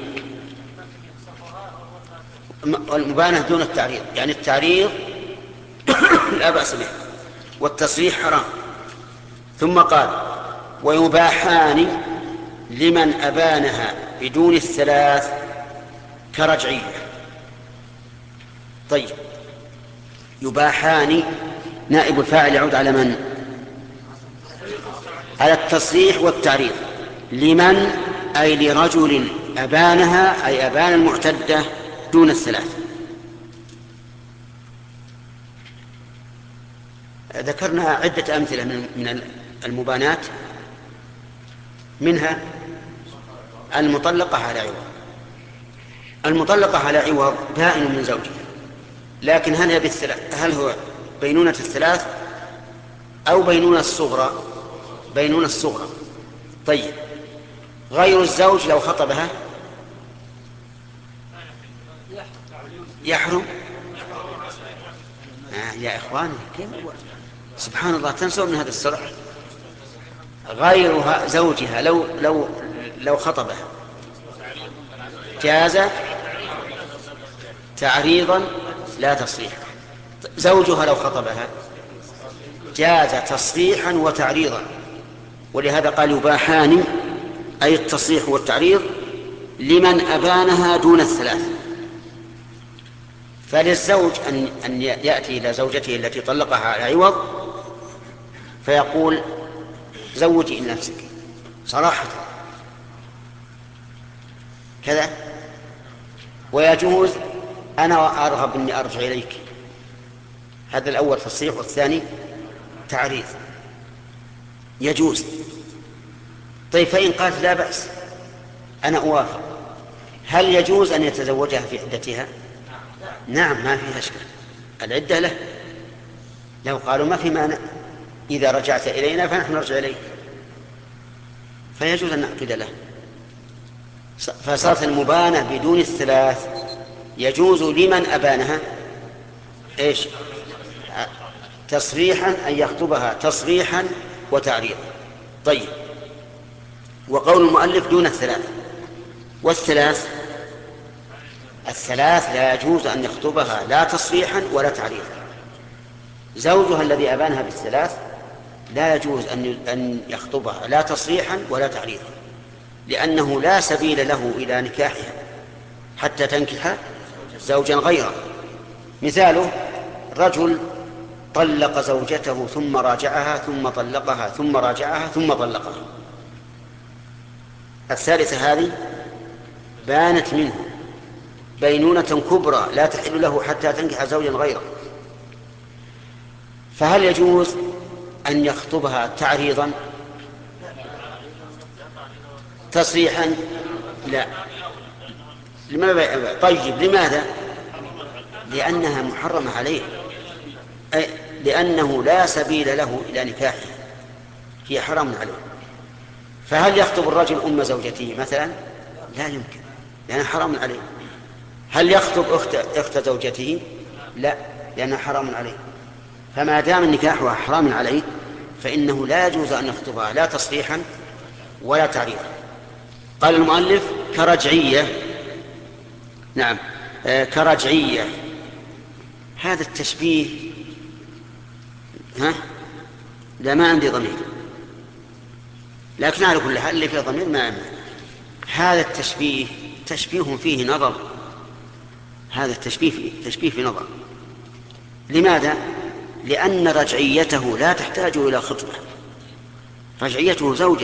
المبانة دون التعريض يعني التعريض لا بأس به والتصريح حرام. ثم قال ويباحان لمن أبانها بدون الثلاث كرجعية. طيب، يباحان نائب الفاعل يعود على من؟ على التصريح والتعريض. لمن؟ أي لرجل أبانها، أي أبان المعتدة دون الثلاث. ذكرنا عدة أمثلة من المبانات، منها المطلقة على عوض. المطلقة على عوض بائن من زوجها، لكن هل هي بالثلاث؟ هل هو بينونة الثلاث أو بينونة الصغرى؟ بينونة الصغرى. طيب، غير الزوج لو خطبها يحرم. آه يا إخواني، كيف سبحان الله تنسوا من هذا السرع. غير زوجها لو لو لو خطبها جاز تعريضا لا تصريحا. زوجها لو خطبها جاز تصريحا وتعريضا، ولهذا قال يباحان، أي التصريح والتعريض لمن أبانها دون الثلاث. فللزوج أن أن يأتي إلى زوجته التي طلقها على عوض فيقول زوجي نفسك صراحة كذا، ويجوز أنا أرغب إني أرجع إليك. هذا الأول تصريح، والثاني تعريض، يجوز. طيب، فإن قالت لا بأس أنا أوافق، هل يجوز أن يتزوجها في عدتها؟ نعم، ما فيها أشكال، العدة له. لو قالوا ما في مانع، إذا رجعت إلينا فنحن نرجع إليك، فيجوز أن نعقد له. فصارت المبانة بدون الثلاث يجوز لمن أبانها إيش؟ تصريحا، أن يخطبها تصريحا وتعريضا. طيب، وقول المؤلف دون الثلاث. والثلاث الثلاث لا يجوز أن يخطبها لا تصريحا ولا تعريضا. زوجها الذي أبانها بالثلاث لا يجوز أن يخطبها لا تصريحا ولا تعريضا، لأنه لا سبيل له إلى نكاحها حتى تنكح زوجا غيره. مثاله رجل طلق زوجته ثم راجعها ثم طلقها ثم راجعها ثم طلقها، الثالثة هذه بانت منه بينونة كبرى لا تحل له حتى تنكح زوجا غيره، فهل يجوز أن يخطبها تعريضا تصريحا؟ لا. طيب، لماذا؟ لأنها محرمة عليه، أي لأنه لا سبيل له إلى نكاحها، هي حرام عليه. فهل يخطب الرجل أم زوجته مثلا؟ لا يمكن، لأنها حرام عليه. هل يخطب أخت, أخت زوجته؟ لا، لأنها حرام عليه. فما دام النكاح حرام عليه فإنه لا يجوز أن يخطبها لا تصريحا ولا تعريضا. قال المؤلف كرجعية. نعم، آه كرجعية. هذا التشبيه ها لا، ما عندي ضمير، لكن على كل حال اللي فيه ضمير ما يمنع. هذا التشبيه تشبيه فيه نظر، هذا التشبيه فيه تشبيه في نظر. لماذا؟ لأن رجعيته لا تحتاج إلى خطبة، رجعيته زوجة،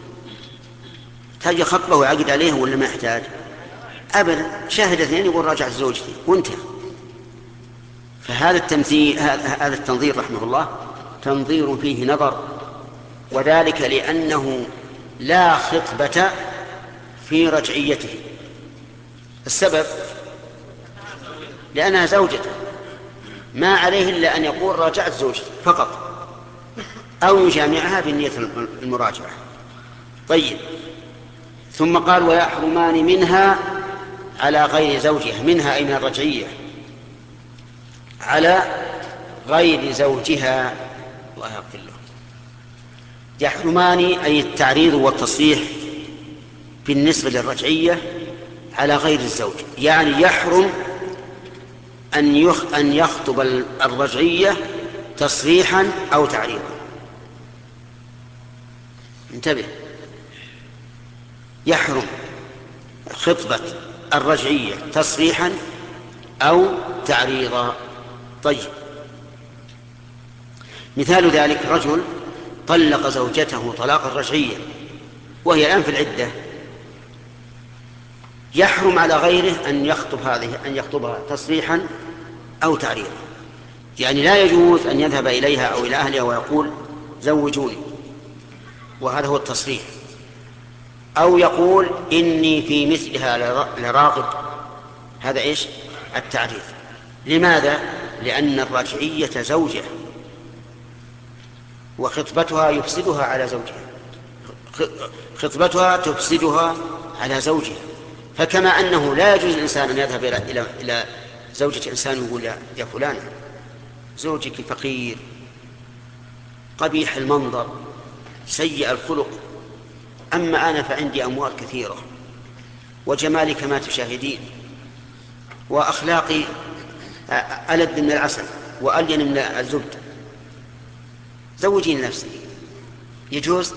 تحتاج خطبة ويعقد عليه ولا ما يحتاج؟ أبدا، شاهد اثنين يقول راجعت زوجتي وانتهى. فهذا التمثيل، هذا التنظير رحمه الله تنظير فيه نظر، وذلك لأنه لا خطبة في رجعيته. السبب لأنها زوجته، ما عليه إلا أن يقول راجعت زوجتي فقط، أو يجامعها بنية المراجعة. طيب، ثم قال ويحرمان منها على غير زوجها، منها أي من الرجعية على غير زوجها. الله يغفر له. يحرمان أي التعريض والتصريح بالنسبة للرجعية على غير الزوج، يعني يحرم أن أن يخطب الرجعية تصريحا أو تعريضا. انتبه، يحرم خطبة الرجعية تصريحا أو تعريضا. طيب، مثال ذلك رجل طلق زوجته طلاقا رجعيا وهي الآن في العدة، يحرم على غيره أن يخطب هذه أن يخطبها تصريحا أو تعريضا، يعني لا يجوز أن يذهب إليها أو إلى أهلها ويقول زوجوني، وهذا هو التصريح، أو يقول إني في مثلها لراغب، هذا إيش؟ التعريض. لماذا؟ لأن الرجعية زوجة وخطبتها يفسدها على زوجها، خطبتها تفسدها على زوجها. فكما أنه لا يجوز الإنسان أن يذهب إلى إلى زوجة إنسان ويقول يا فلان زوجك فقير قبيح المنظر سيء الخلق، أما أنا فعندي أموال كثيرة وجمالي كما تشاهدين وأخلاقي ألد من العسل وألين من الزبد، زوجيني نفسي. يجوز؟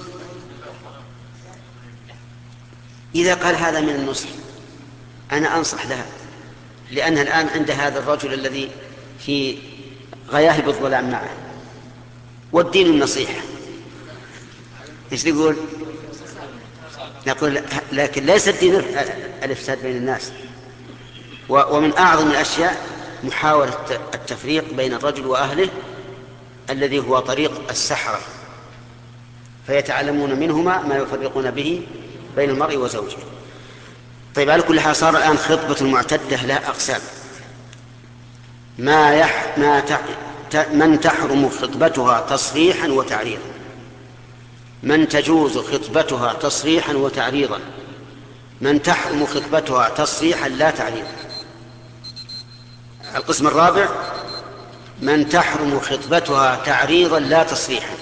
إذا قال هذا من النصح أنا أنصح لها، لأنها الآن عند هذا الرجل الذي في غياهب الظلام معه، والدين النصيحة. إيش نقول؟ نقول لكن ليس الدين الإفساد بين الناس. ومن أعظم الأشياء محاولة التفريق بين الرجل وأهله الذي هو طريق السحرة، فيتعلمون منهما ما يفرقون به بين المرء وزوجه. طيب، على كل حال صار الآن خطبة المعتدة لها أقسام. ما يح ما تح من تحرم خطبتها تصريحا وتعريضا، من تجوز خطبتها تصريحا وتعريضا، من تحرم خطبتها تصريحا لا تعريضا. القسم الرابع من تحرم خطبتها تعريضا لا تصريحا.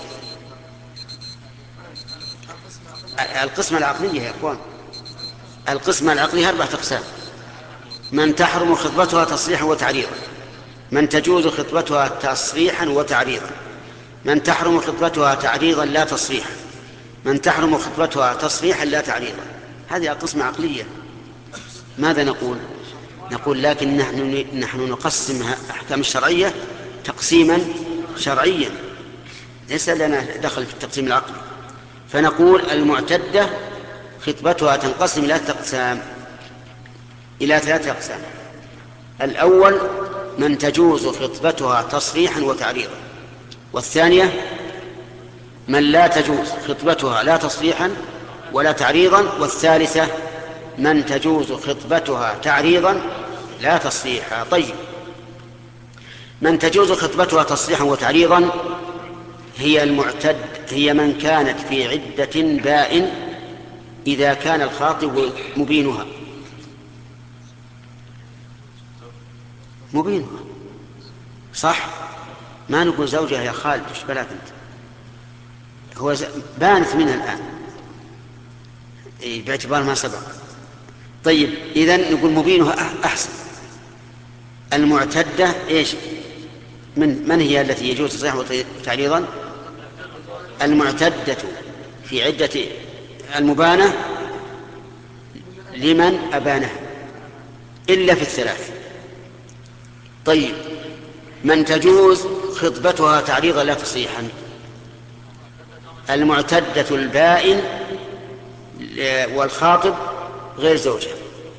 القسم العقلية يا اخوان، القسم العقلي أربعة أقسام: من تحرم خطبتها تصريحا وتعريضا، من تجوز خطبتها تصريحا وتعريضا، من تحرم خطبتها تعريضا لا تصريحا، من تحرم خطبتها تصريحا لا تعريضا. هذه أقسام عقلية. ماذا نقول؟ نقول لكن نحن, نحن نقسم أحكام الشرعية تقسيما شرعيا، ليس لنا دخل في التقسيم العقلي. فنقول المعتدة خطبتها تنقسم إلى ثلاثة أقسام إلى ثلاثة أقسام. الأول من تجوز خطبتها تصريحا وتعريضا، والثانية من لا تجوز خطبتها لا تصريحا ولا تعريضا، والثالثة من تجوز خطبتها تعريضا لا تصريحا. طيب، من تجوز خطبتها تصريحا وتعريضا هي المعتد، هي من كانت في عدة بائن إذا كان الخاطب مبينها مبينها صح، ما نقول زوجها يا خالد ايش بلاك انت، هو بانت منها الآن باعتبار ما سبق. طيب، إذن نقول مبينها أحسن. المعتدة إيش؟ من, من هي التي يجوز تصريحا وتعريضا؟ المعتدة في عدة المبانة لمن أبانها إلا في الثلاث. طيب، من تجوز خطبتها تعريضا لا تصريحا؟ المعتدة البائن والخاطب غير زوجها،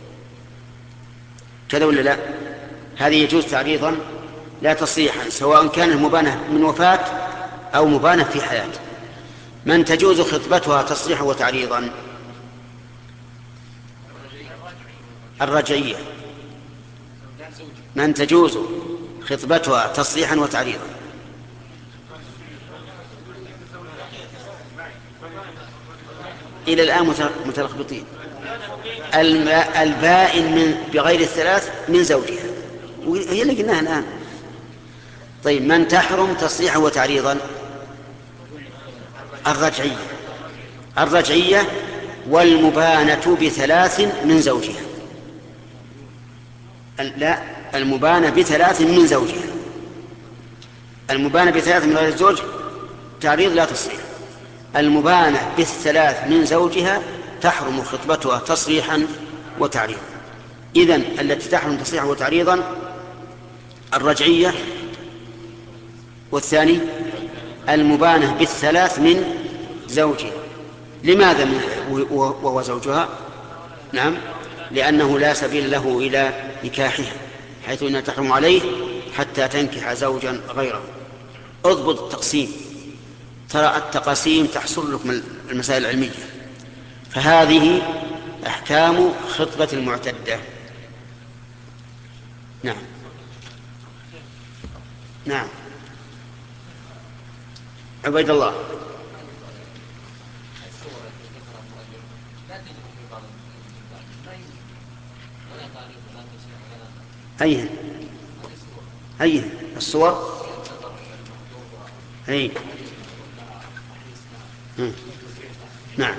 كذا ولا لا؟ هذه يجوز تعريضا لا تصريحا، سواء كان المبانة من وفاة أو مبانة في حياة. من تجوز خطبتها تصريحا وتعريضا؟ الرجعية. من تجوز خطبتها تصريحا وتعريضا؟ إلى الآن متلخبطين. البائن من بغير الثلاث من زوجها، وهي اللي قلناها الآن. طيب، من تحرم تصريحا وتعريضا؟ الرجعية. الرجعية والمبانة بثلاث من زوجها. لا، المبانة بثلاث من زوجها. المبانة بثلاث من غير الزوج تعريض لا تصريح. المبانة بالثلاث من زوجها تحرم خطبتها تصريحا وتعريضا. إذن التي تحرم تصريحا وتعريضا الرجعية، والثاني المبانة بالثلاث من زوجها. لماذا وهو زوجها؟ نعم، لأنه لا سبيل له إلى نكاحها، حيث أنها تحرم عليه حتى تنكح زوجا غيره. اضبط التقسيم، ترى التقاسيم تحصل لك من المسائل العلمية. فهذه أحكام خطبة المعتدة. نعم نعم عبيد الله. أيهن أيهن الصور؟ أي نعم.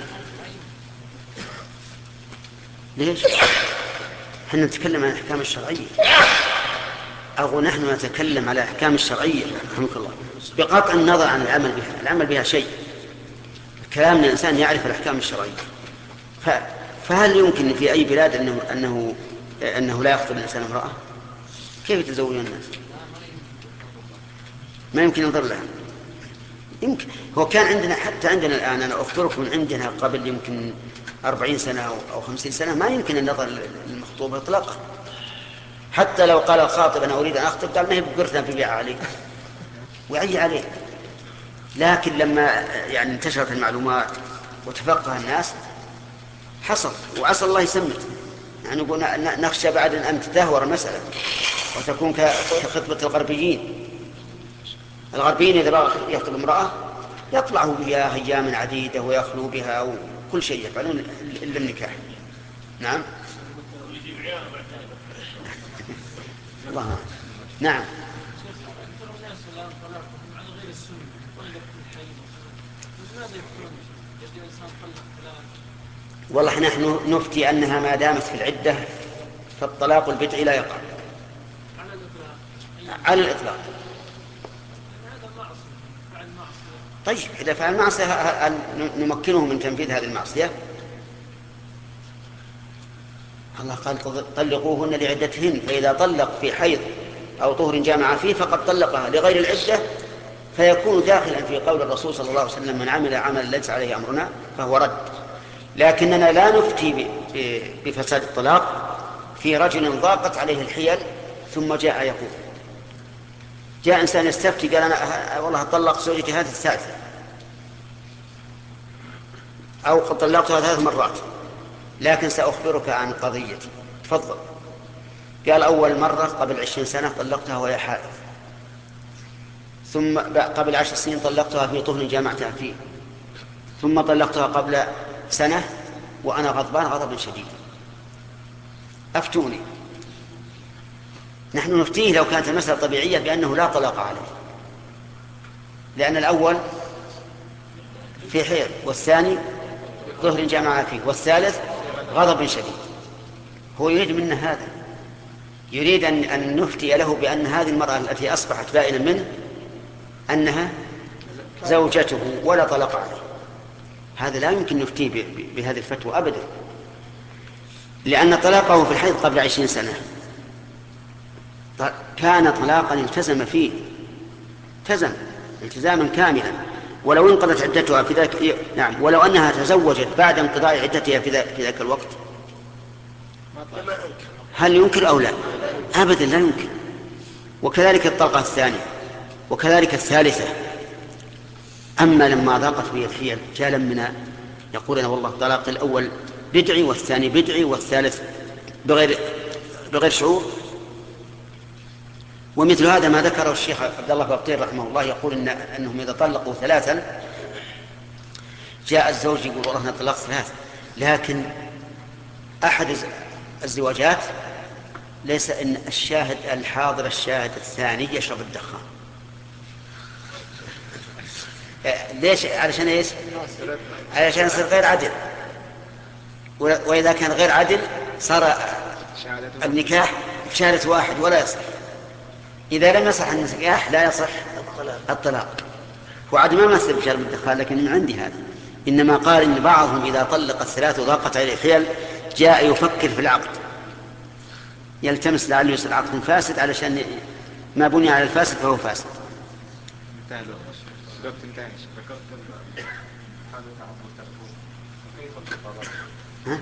ليش؟ احنا نتكلم عن الأحكام الشرعية، أو نحن نتكلم على الأحكام الشرعية رحمك الله، بقطع النظر عن العمل بها. العمل بها شيء، كلام الإنسان يعرف الأحكام الشرعية. فهل يمكن في أي بلاد أنه, أنه, أنه لا يخطب الإنسان امرأة؟ كيف يتزوجون الناس؟ ما يمكن ينظر لها. يمكن هو كان عندنا، حتى عندنا الآن، أنا أخبركم من عندنا قبل يمكن أربعين سنة أو خمسين سنة ما يمكن النظر للمخطوبة إطلاقا. حتى لو قال الخاطب أنا أريد أن أخطب، قال ما هي بقرتنا في بيع عليك وعي عليه. لكن لما يعني انتشرت المعلومات وتفقه الناس حصل، وعسى الله يسمت. يعني نقول نخشى بعد أن تدهور المسألة وتكون كخطبة الغربيين. الغربيين إذا بغى يخطب امرأة يطلعوا بها أيام عديدة ويخلو بها وكل شيء يفعلون إلا النكاح. نعم الله. نعم والله نحن نفتي أنها ما دامت في العدة فالطلاق البدعي لا يقع على الإطلاق. طيب إذا فعل معصية نمكنه من تنفيذ هذه المعصية. الله قال طلقوهن لعدتهن، فإذا طلق في حيض أو طهر جامع فيه فقد طلقها لغير العدة، فيكون داخلا في قول الرسول صلى الله عليه وسلم من عمل عملا ليس عليه أمرنا فهو رد. لكننا لا نفتي بفساد الطلاق في رجل ضاقت عليه الحيل ثم جاء يقول، جاء إنسان يستفتي قال أنا والله طلق زوجتي هذه الثالثة أو قد طلقتها ثلاث مرات لكن سأخبرك عن قضيتي. تفضل. قال أول مرة قبل عشرين سنة طلقتها وهي حائض، ثم قبل عشر سنين طلقتها في طهر جامعتها فيه، ثم طلقتها قبل سنة وأنا غضبان غضبا شديدا، أفتوني. نحن نفتيه لو كانت المسألة طبيعية بأنه لا طلاق عليه، لأن الأول في حيض والثاني طهر جامع فيه والثالث غضب شديد. هو يريد منا هذا، يريد أن, أن نفتي له بأن هذه المرأة التي أصبحت بائنا منه أنها زوجته ولا طلاق عليه. هذا لا يمكن نفتيه بهذه الفتوى أبدا، لأن طلاقه في الحيض قبل عشرين سنة كان طلاقا التزم فيه، التزم التزاما كاملا، ولو انقضت عدتها في ذلك نعم ولو أنها تزوجت بعد انقضاء عدتها في ذلك الوقت هل ينكر أو لا؟ أبدا لا يمكن. وكذلك الطلقة الثانية وكذلك الثالثة. أما لما ضاقت به الحيل جاء لمنا يقول أنا والله الطلاق الأول بدعي والثاني بدعي والثالث بغير بغير شعور. ومثل هذا ما ذكره الشيخ عبد الله بابطير رحمه الله، يقول إن أنهم إذا طلقوا ثلاثا جاء الزوج يقول والله أنا طلقت ثلاث، لكن أحد الزواجات ليس إن الشاهد الحاضر الشاهد الثاني يشرب الدخان. ليش؟ علشان ايش؟ علشان يصير غير عدل، وإذا كان غير عدل صار النكاح بشهادة واحد ولا يصح. إذا لم يصح النكاح لا يصح الطلاق. وعد ما مثل بشرب الدخان، لكن من عندي هذا إنما قال إن بعضهم إذا طلق الثلاث وضاقت عليه الحيل جاء يفكر في العقد، يلتمس لعله يصير عقد فاسد علشان ما بني على الفاسد فهو فاسد. ها؟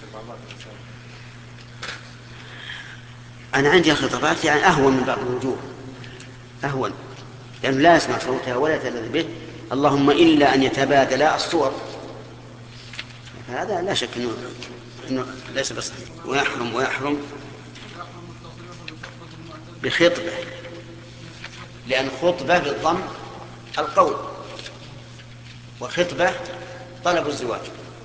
أنا عندي الخطابات يعني أهون من بعض الوجوه، أهون، لأنه لا يسمع صوتها ولا يتلذذ به، اللهم إلا أن يتبادلا الصور، هذا لا شك أنه, إنه ليس بس. ويحرم ويحرم بخطبة، لأن خطبة بالضم القول، وخطبة طلب الزواج.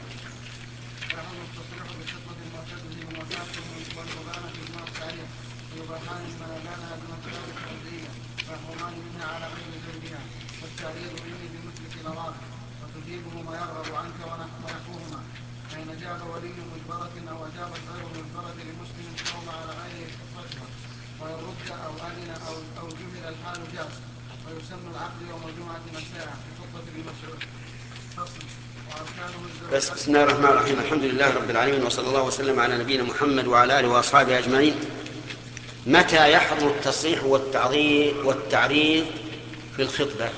وتجيبه ما يرغب عنك ونحوهما، فإن أجاب ولي مجبرة أو أجابت غير مجبرة لمسلم قوم على غيره فصلها، وإن رد أو أذن أو أو جمل الحال جاز، ويسمى العقد يوم الجمعة مساء في خطبة المشروع. فصل. بس بسم الله الرحمن الرحيم، الحمد لله رب العالمين، وصلى الله وسلم على نبينا محمد وعلى آله وأصحابه أجمعين. متى يحرم التصريح والتعظيم والتعريض في الخطبة؟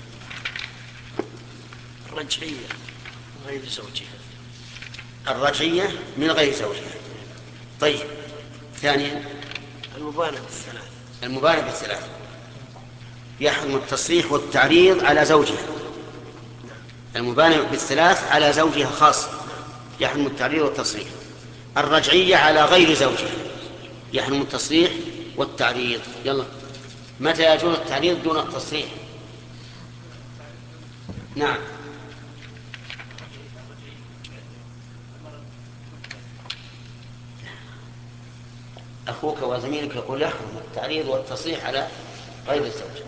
الرجعية من غير زوجها. الرجعية من غير زوجها. طيب، ثانيا المبالغة بالثلاث. المبالغة بالثلاث يحرم التصريح والتعريض على زوجها. المبالغة بالثلاث على زوجها خاص يحرم التعريض والتصريح. الرجعية على غير زوجها يحرم التصريح والتعريض. يلا، متى يجوز التعريض دون التصريح؟ نعم. أخوك وزميلك يقول يحرم التعريض والتصريح على غير الزوج.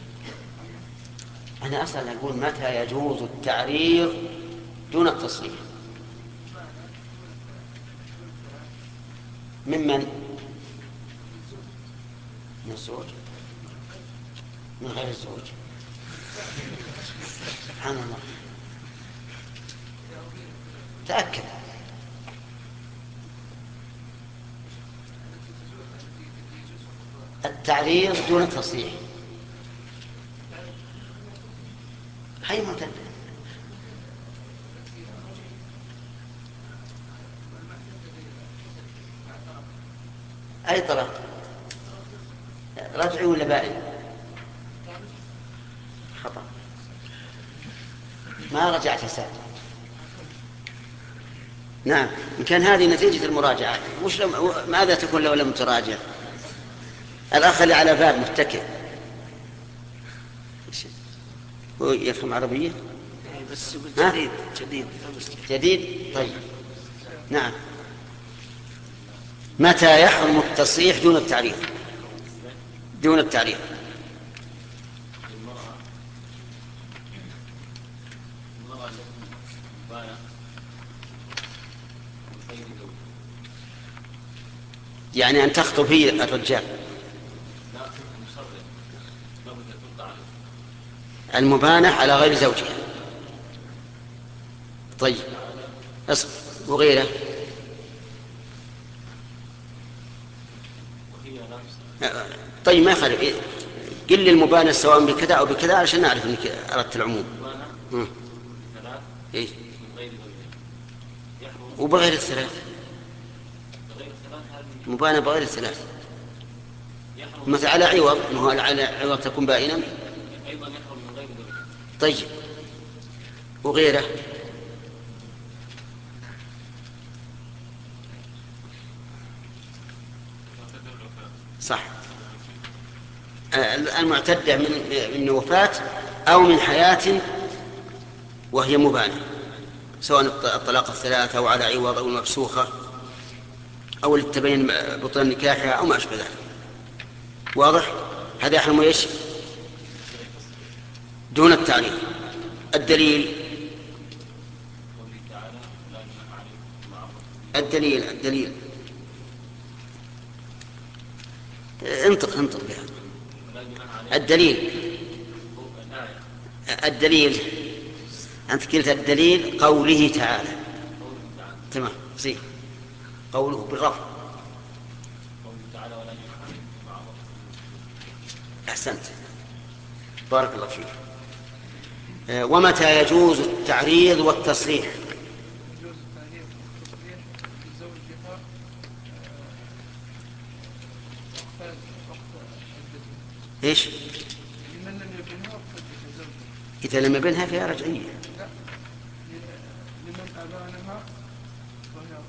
أنا أسأل أقول متى يجوز التعريض دون التصريح؟ ممن؟ من الزوج؟ من غير الزوج؟ سبحان الله، تأكد. التعريض دون التصريح هي معتدة. أي طلاق؟ رجعي ولا بائن؟ خطأ، ما رجعت يا سعد. نعم، إن كان هذه نتيجة المراجعة، وش لم... ماذا تكون لو لم تراجع؟ الأخ اللي على باب متكئ هو يفهم عربية؟ بس جديد جديد جديد. طيب، نعم. متى يحرم التصريح دون التعريض؟ دون التعريض يعني أن تخطب هي الرجال. المبانح على غير زوجها. طيب، أصبر. وغيره؟ طيب، ما يخالف، قل لي المبانح سواء بكذا أو بكذا عشان نعرف أنك أردت العموم. إيه؟ وبغير الثلاث. مبانح بغير الثلاث، مثل على عوض، ما هو على عوض تكون بائنا. طيب، وغيره؟ صح، المعتدة من من وفاة أو من حياة وهي مبانة، سواء الطلاق الثلاثة أو على عوض أو المفسوخة أو للتبين بطلان نكاحها أو ما أشبه ذلك. واضح؟ هذا يحرم ايش؟ دون التعريف. الدليل الدليل الدليل انطق انطق بها. الدليل الدليل أنت قلت الدليل قوله تعالى. تمام، زين. قوله بالرفع. أحسنت، بارك الله فيك. ومتى يجوز التعريض والتصريح؟ يجوز التعريض والتصريح لزوجها وقت عدته. إيش؟ لمن لم يبنها وقت زوجها. إذا لم يبنها فيها رجعية. لا، لمن أبانها وهي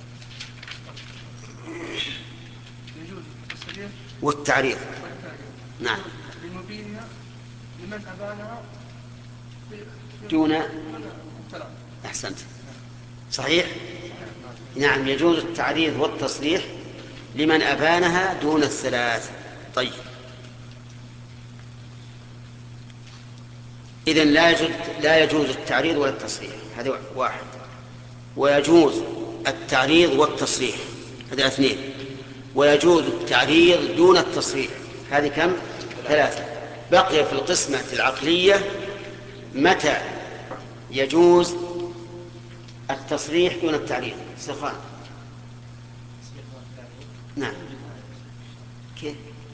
يجوز التصريح والتعريض. والتعريض. نعم. لمبينها لمن أبانها دون ثلاث. أحسنت، صحيح. نعم، يجوز التعريض والتصريح لمن أبانها دون الثلاث. طيب، إذن لا يجوز لا يجوز التعريض ولا التصريح، هذا واحد. ويجوز التعريض والتصريح، هذا اثنين. ويجوز التعريض دون التصريح، هذه كم؟ ثلاثة. بقي في القسمة العقلية متى يجوز التصريح دون التعريض. سخان. نعم. كيف؟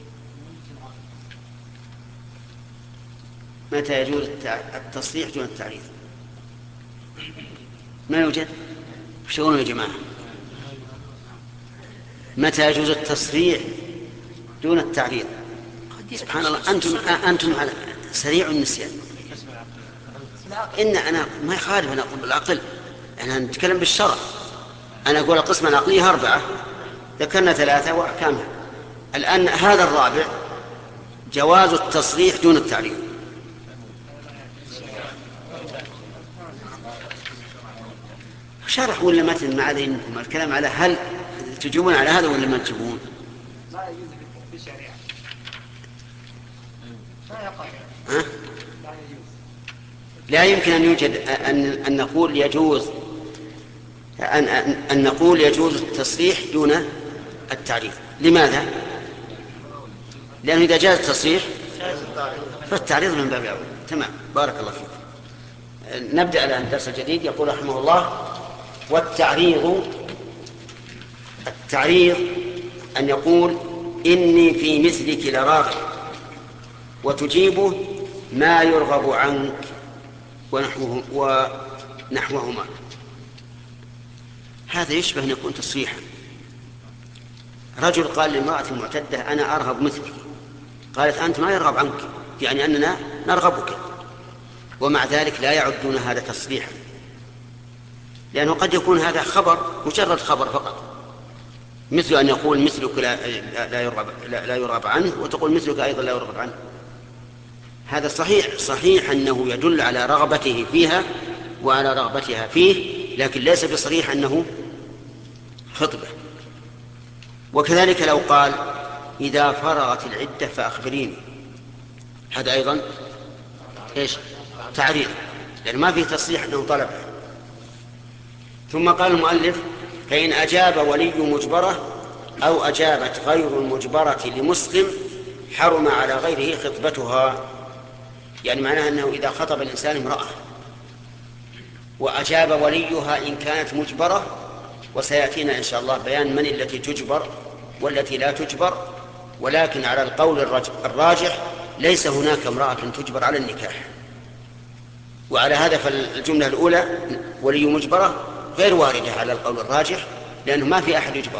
متى يجوز التصريح دون التعريض؟ ما يوجد؟ وش يقولون يا جماعة؟ متى يجوز التصريح دون التعريض؟ سبحان الله، أنتم أنتم على سريع النسيان. إن أنا ما يخالف أن أقول بالعقل، أنا نتكلم بالشرع. أنا أقول القسمة العقلية أربعة، ذكرنا ثلاثة وأحكامها. الآن هذا الرابع، جواز التصريح دون التعريض. شرح ولا متن؟ ما عليكم الكلام على هل تجيبون على هذا ولا ما تجيبون؟ لا يجوز في الشريعة. لا يقع. ها؟ لا يجوز. لا يمكن أن يوجد أن أن نقول يجوز أن أن, أن نقول يجوز التصريح دون التعريض. لماذا؟ لأنه إذا جاز التصريح فالتعريض من باب أولى. تمام، بارك الله فيك. نبدأ الآن الدرس الجديد. يقول رحمه الله: والتعريض، التعريض أن يقول إني في مثلك لراغب، وتجيبه ما يرغب عنك ونحوه ونحوهما. هذا يشبه أن يكون تصريحا. رجل قال لامرأة معتدة: أنا أرغب مثلك. قالت: أنت ما يرغب عنك، يعني أننا نرغبك. ومع ذلك لا يعدون هذا تصريحا، لأنه قد يكون هذا خبر، مجرد خبر فقط، مثل أن يقول مثلك لا, لا, يرغب, لا, لا يرغب عنه، وتقول مثلك أيضا لا يرغب عنه. هذا صحيح صحيح أنه يدل على رغبته فيها وعلى رغبتها فيه، لكن ليس بصريح أنه خطبة. وكذلك لو قال: إذا فرغت العدة فأخبريني، هذا أيضا إيش؟ تعريض، لأن ما فيه تصريح أنه طلب. ثم قال المؤلف: فإن أجاب ولي مجبرة أو أجابت غير المجبرة لمسلم حرم على غيره خطبتها. يعني معناها أنه إذا خطب الإنسان امرأة وأجاب وليها إن كانت مجبرة، وسيأتينا إن شاء الله بيان من التي تجبر والتي لا تجبر، ولكن على القول الراجح ليس هناك امرأة تجبر على النكاح. وعلى هذا فالجملة الأولى ولي مجبرة غير واردة على القول الراجح، لأنه ما في أحد يجبر.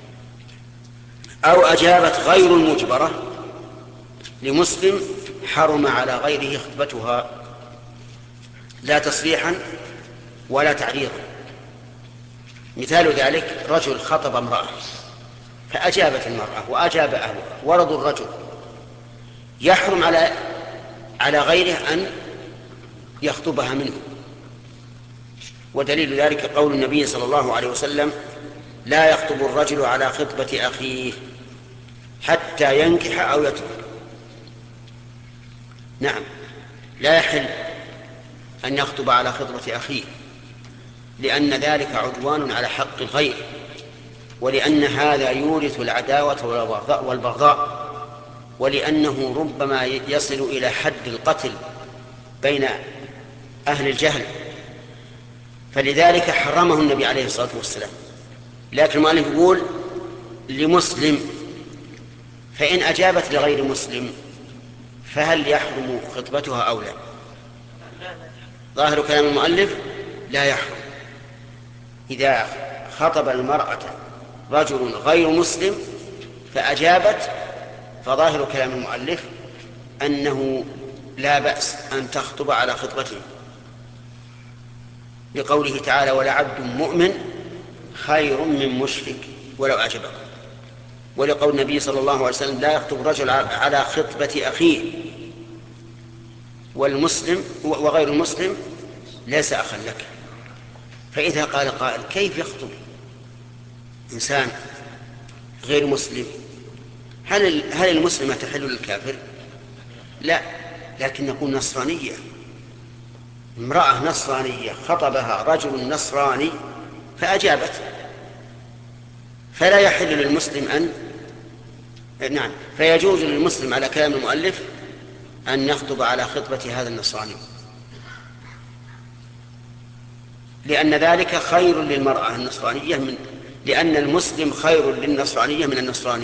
أو أجابت غير المجبرة لمسلم حرم على غيره خطبتها، لا تصريحا ولا تعريضا. مثال ذلك: رجل خطب امرأة فأجابت المرأة وأجاب أهلها ورضوا الرجل، يحرم على على غيره أن يخطبها منه. ودليل ذلك قول النبي صلى الله عليه وسلم: لا يخطب الرجل على خطبة أخيه حتى ينكح أو يترك. نعم، لا يحل أن يخطب على خطبة أخيه، لأن ذلك عدوان على حق الغير، ولأن هذا يورث العداوة والبغضاء، ولأنه ربما يصل إلى حد القتل بين أهل الجهل، فلذلك حرمه النبي عليه الصلاة والسلام. لكن المؤلف يقول لمسلم، فإن أجابت لغير مسلم فهل يحرم خطبتها أو لا؟ ظاهر كلام المؤلف لا يحرم. إذا خطب المرأة رجل غير مسلم فأجابت فظاهر كلام المؤلف أنه لا بأس أن تخطب على خطبته، لقوله تعالى: ولعبد مؤمن خير من مشرك ولو أعجبكم، ولقول النبي صلى الله عليه وسلم: لا يخطب رجل على خطبة أخيه، والمسلم وغير المسلم ليس أخا لك. فإذا قال قائل: كيف يخطب إنسان غير مسلم؟ هل هل المسلمة تحل للكافر؟ لا، لكن نقول نصرانية، امرأة نصرانية خطبها رجل نصراني فأجابت، فلا يحل للمسلم أن نعم فيجوز للمسلم على كلام المؤلف أن يخطب على خطبة هذا النصراني، لأن ذلك خير للمرأة النصرانية من لأن المسلم خير للنصرانية من النصراني،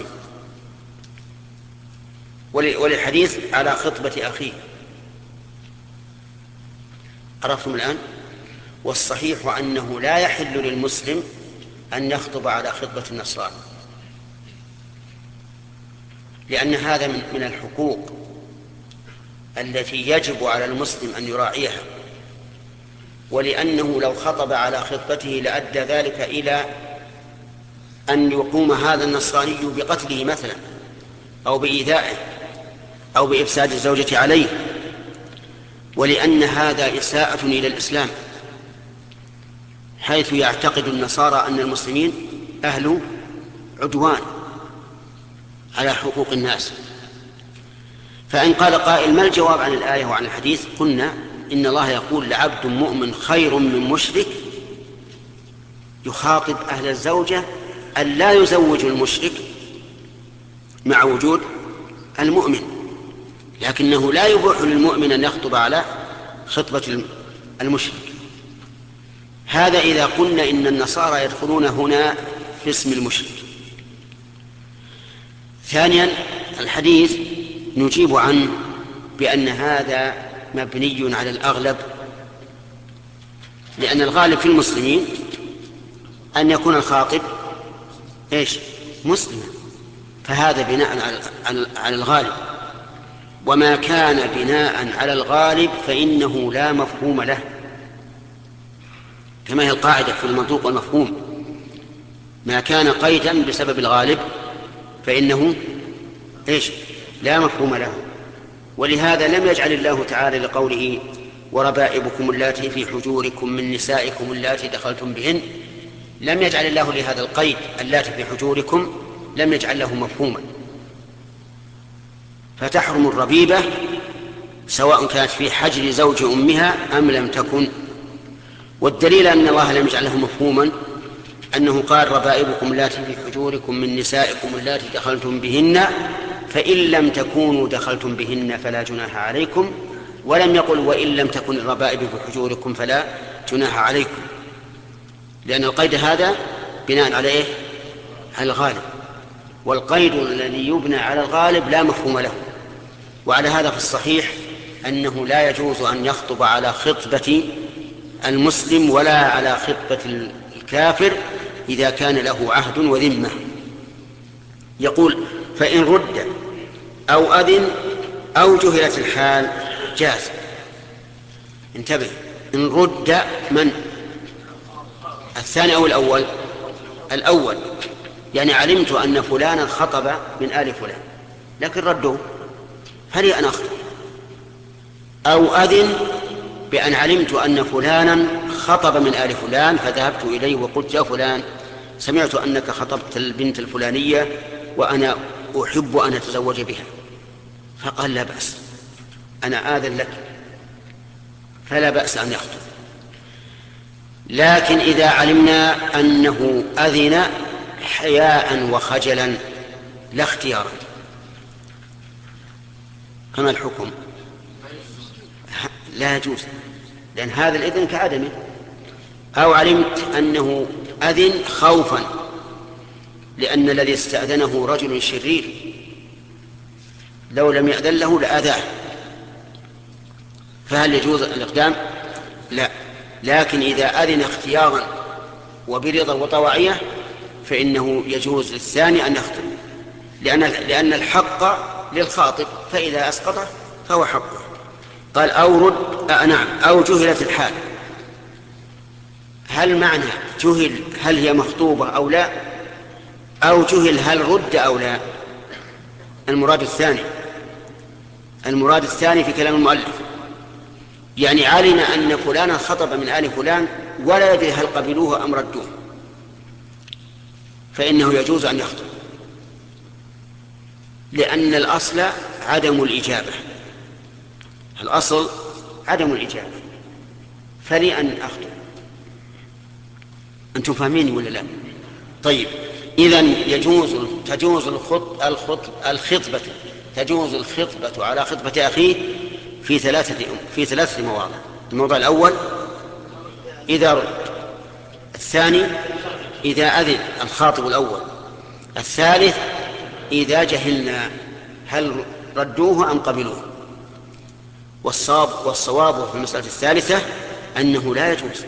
وللحديث على خطبة أخيه. عرفتم الآن؟ والصحيح أنه لا يحل للمسلم أن يخطب على خطبة النصراني، لأن هذا من الحقوق التي يجب على المسلم أن يراعيها، ولأنه لو خطب على خطبته لأدى ذلك إلى أن يقوم هذا النصراني بقتله مثلا، أو بإيذائه، أو بإفساد الزوجة عليه، ولأن هذا إساءة إلى الإسلام، حيث يعتقد النصارى أن المسلمين أهل عدوان على حقوق الناس. فإن قال قائل: ما الجواب عن الآية وعن الحديث؟ قلنا إن الله يقول: لعبد مؤمن خير من مشرك، يخاطب أهل الزوجة أن لا يزوج المشرك مع وجود المؤمن، لكنه لا يبوح للمؤمن أن يخطب على خطبة المشرك. هذا إذا قلنا إن النصارى يدخلون هنا في اسم المشرك. ثانيا، الحديث نجيب عنه بأن هذا مبني على الأغلب، لأن الغالب في المسلمين أن يكون الخاطب إيش؟ مسلما، فهذا بناء على الغالب، وما كان بناء على الغالب فإنه لا مفهوم له، كما هي القاعدة في المنطوق والمفهوم: ما كان قيدا بسبب الغالب فإنه إيش؟ لا مفهوم له. ولهذا لم يجعل الله تعالى لقوله: وربائبكم اللاتي في حجوركم من نسائكم اللاتي دخلتم بهن، لم يجعل الله لهذا القيد اللاتي في حجوركم، لم يجعل له مفهوما، فتحرم الربيبة سواء كانت في حجر زوج أمها أم لم تكن. والدليل أن الله لم يجعل له مفهوما أنه قال: ربائبكم اللاتي في حجوركم من نسائكم اللاتي دخلتم بهن فإن لم تكونوا دخلتم بهن فلا جناح عليكم، ولم يقل: وإن لم تكن الربائب في حجوركم فلا جناح عليكم، لأن القيد هذا بناء على إيه؟ على الغالب، والقيد الذي يبنى على الغالب لا مفهوم له. وعلى هذا في الصحيح أنه لا يجوز أن يخطب على خطبة المسلم ولا على خطبة الكافر إذا كان له عهد وذمة. يقول: فإن رد أو أذن أو جهلت الحال جاز. انتبه، إن رد من؟ الثاني أو الأول؟ الأول، يعني علمت أن فلانا خطب من آل فلان لكن ردوا، فلي أنا أخطب. أو أذن بأن علمت أن فلانا خطب من آل فلان فذهبت إليه وقلت: يا فلان، سمعت أنك خطبت البنت الفلانية وأنا أحب أن أتزوج بها. فقال: لا بأس، أنا آذن لك، فلا بأس أن يخطب. لكن إذا علمنا أنه أذن حياء وخجلا لا اختيارا، فما الحكم؟ لا يجوز، لأن هذا الإذن كعدمه. أو علمت أنه أذن خوفا، لأن الذي استأذنه رجل شرير لو لم يأذن له لآذاه. فهل يجوز الإقدام؟ لا، لكن إذا أذن اختيارا وبرضا وطواعية فإنه يجوز للثاني أن يخطب، لأن لأن الحق للخاطب، فإذا أسقطه فهو حقه. قال أو رد آه نعم أو جهلت الحال. هل معنى جهل هل هي مخطوبة أو لا، أو جهل هل رد أو لا؟ المراد الثاني، المراد الثاني في كلام المؤلف، يعني علم أن فلانا خطب من آل فلان ولا يدري هل قبلوه أم ردوه، فإنه يجوز أن يخطب، لأن الأصل عدم الإجابة، الأصل عدم الإجابة، فلي أن أخطب. أنتم فاهميني ولا لا؟ طيب، إذن يجوز تجوز الخط الخط الخطبة تجوز الخطبة على خطبة أخيه في ثلاثة في ثلاثة مواضع. الموضع الأول إذا رد، الثاني إذا أذن الخاطب الأول، الثالث إذا جهلنا هل ردوه أم قبلوه. والصواب والصواب في المسألة الثالثة أنه لا يجوز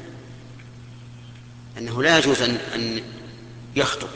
أنه لا يجوز أن, أن يخطب.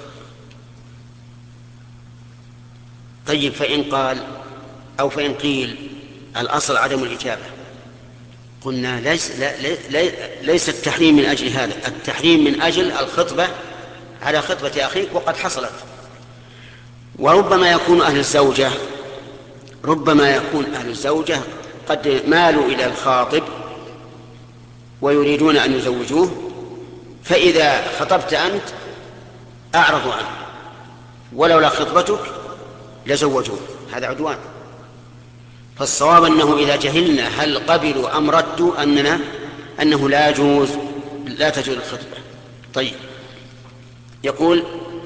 طيب، فإن قال أو فإن قيل الأصل عدم الإجابة، قلنا ليس, لا ليس, ليس التحريم من أجل هذا، التحريم من أجل الخطبة على خطبة أخيك وقد حصلت. وربما يكون أهل الزوجة ربما يكون أهل الزوجة قد مالوا إلى الخاطب ويريدون أن يزوجوه، فإذا خطبت أنت أعرضوا عنه، ولولا خطبتك لزوجوه، هذا عدوان. فالصواب أنه إذا جهلنا هل قبلوا أم ردوا أننا أنه لا يجوز لا تجوز الخطبة. طيب، يقول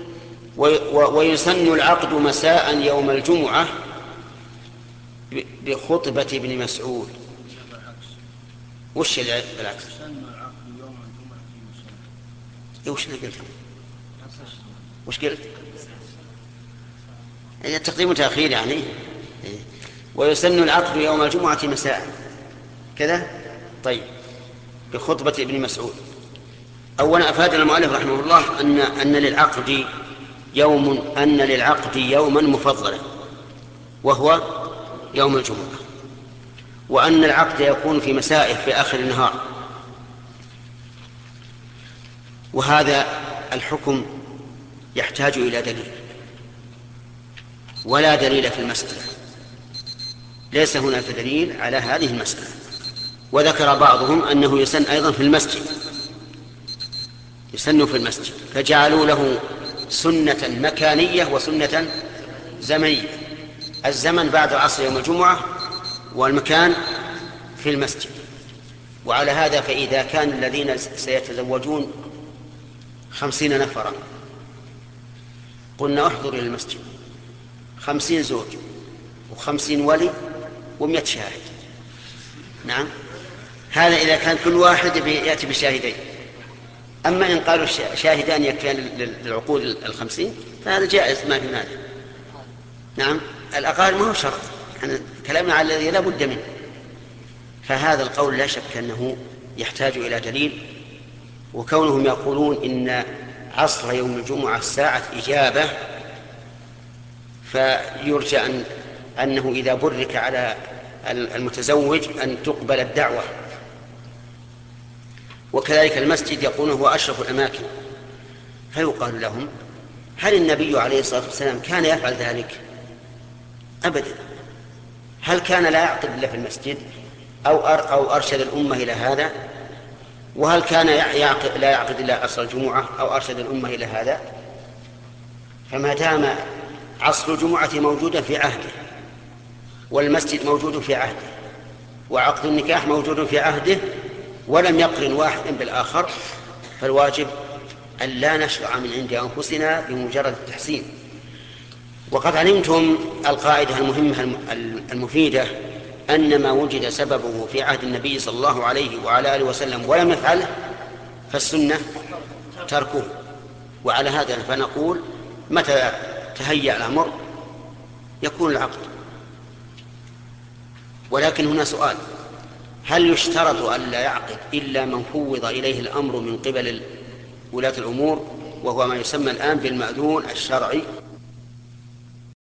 ويسن العقد مساء يوم الجمعة بخطبة ابن مسعود. وش بالعكس؟ وش أنا قلت؟ وش قلت؟ يعني التقديم وتأخير يعني. ويسن العقد يوم الجمعة مساء كذا. طيب، بخطبة ابن مسعود. أولا أفادنا المؤلف رحمه الله أن أن للعقد يوم أن للعقد يوما مفضلا وهو يوم الجمعة، وأن العقد يكون في مسائه في آخر النهار. وهذا الحكم يحتاج إلى دليل، ولا دليل في المسألة، ليس هناك دليل على هذه المسألة. وذكر بعضهم أنه يسن أيضا في المسجد، يسن في المسجد، فجعلوا له سنة مكانية وسنة زمنية. الزمن بعد عصر يوم الجمعة، والمكان في المسجد. وعلى هذا فإذا كان الذين سيتزوجون خمسين نفرا قلنا احضر إلى المسجد، خمسين زوج وخمسين ولي ومئة شاهد. نعم، هذا إذا كان كل واحد يأتي بشاهدين. أما إن قالوا شاهدان يكفيان للعقود الخمسين فهذا جائز، ما في مانع. نعم، الأقل ما هو شرط، يعني كلامنا على الذي لا بد منه. فهذا القول لا شك أنه يحتاج إلى دليل. وكونهم يقولون إن عصر يوم الجمعة ساعة إجابة، فيرجى أن أنه إذا برك على المتزوج أن تقبل الدعوة. وكذلك المسجد يقول هو أشرف الأماكن، فيقال لهم هل النبي عليه الصلاة والسلام كان يفعل ذلك؟ أبدا. هل كان لا يعقد إلا في المسجد أو أو أرشد الأمة إلى هذا؟ وهل كان يعقد لا يعقد إلا عصر الجمعة أو أرشد الأمة إلى هذا؟ فما دام عصر الجمعة موجودا في عهده، والمسجد موجود في عهده، وعقد النكاح موجود في عهده، ولم يقرن واحد بالآخر، فالواجب أن لا نشرع من عند أنفسنا بمجرد التحسين. وقد علمتم القاعدة المهمة المفيدة أن ما وجد سببه في عهد النبي صلى الله عليه وعلى آله وسلم ولم يفعله فالسنة تركه. وعلى هذا فنقول متى تهيأ الأمر يكون العقد، ولكن هنا سؤال: هل يشترط أن لا يعقد إلا من فوض إليه الأمر من قبل ولاة الأمور، وهو ما يسمى الآن بالمأذون الشرعي؟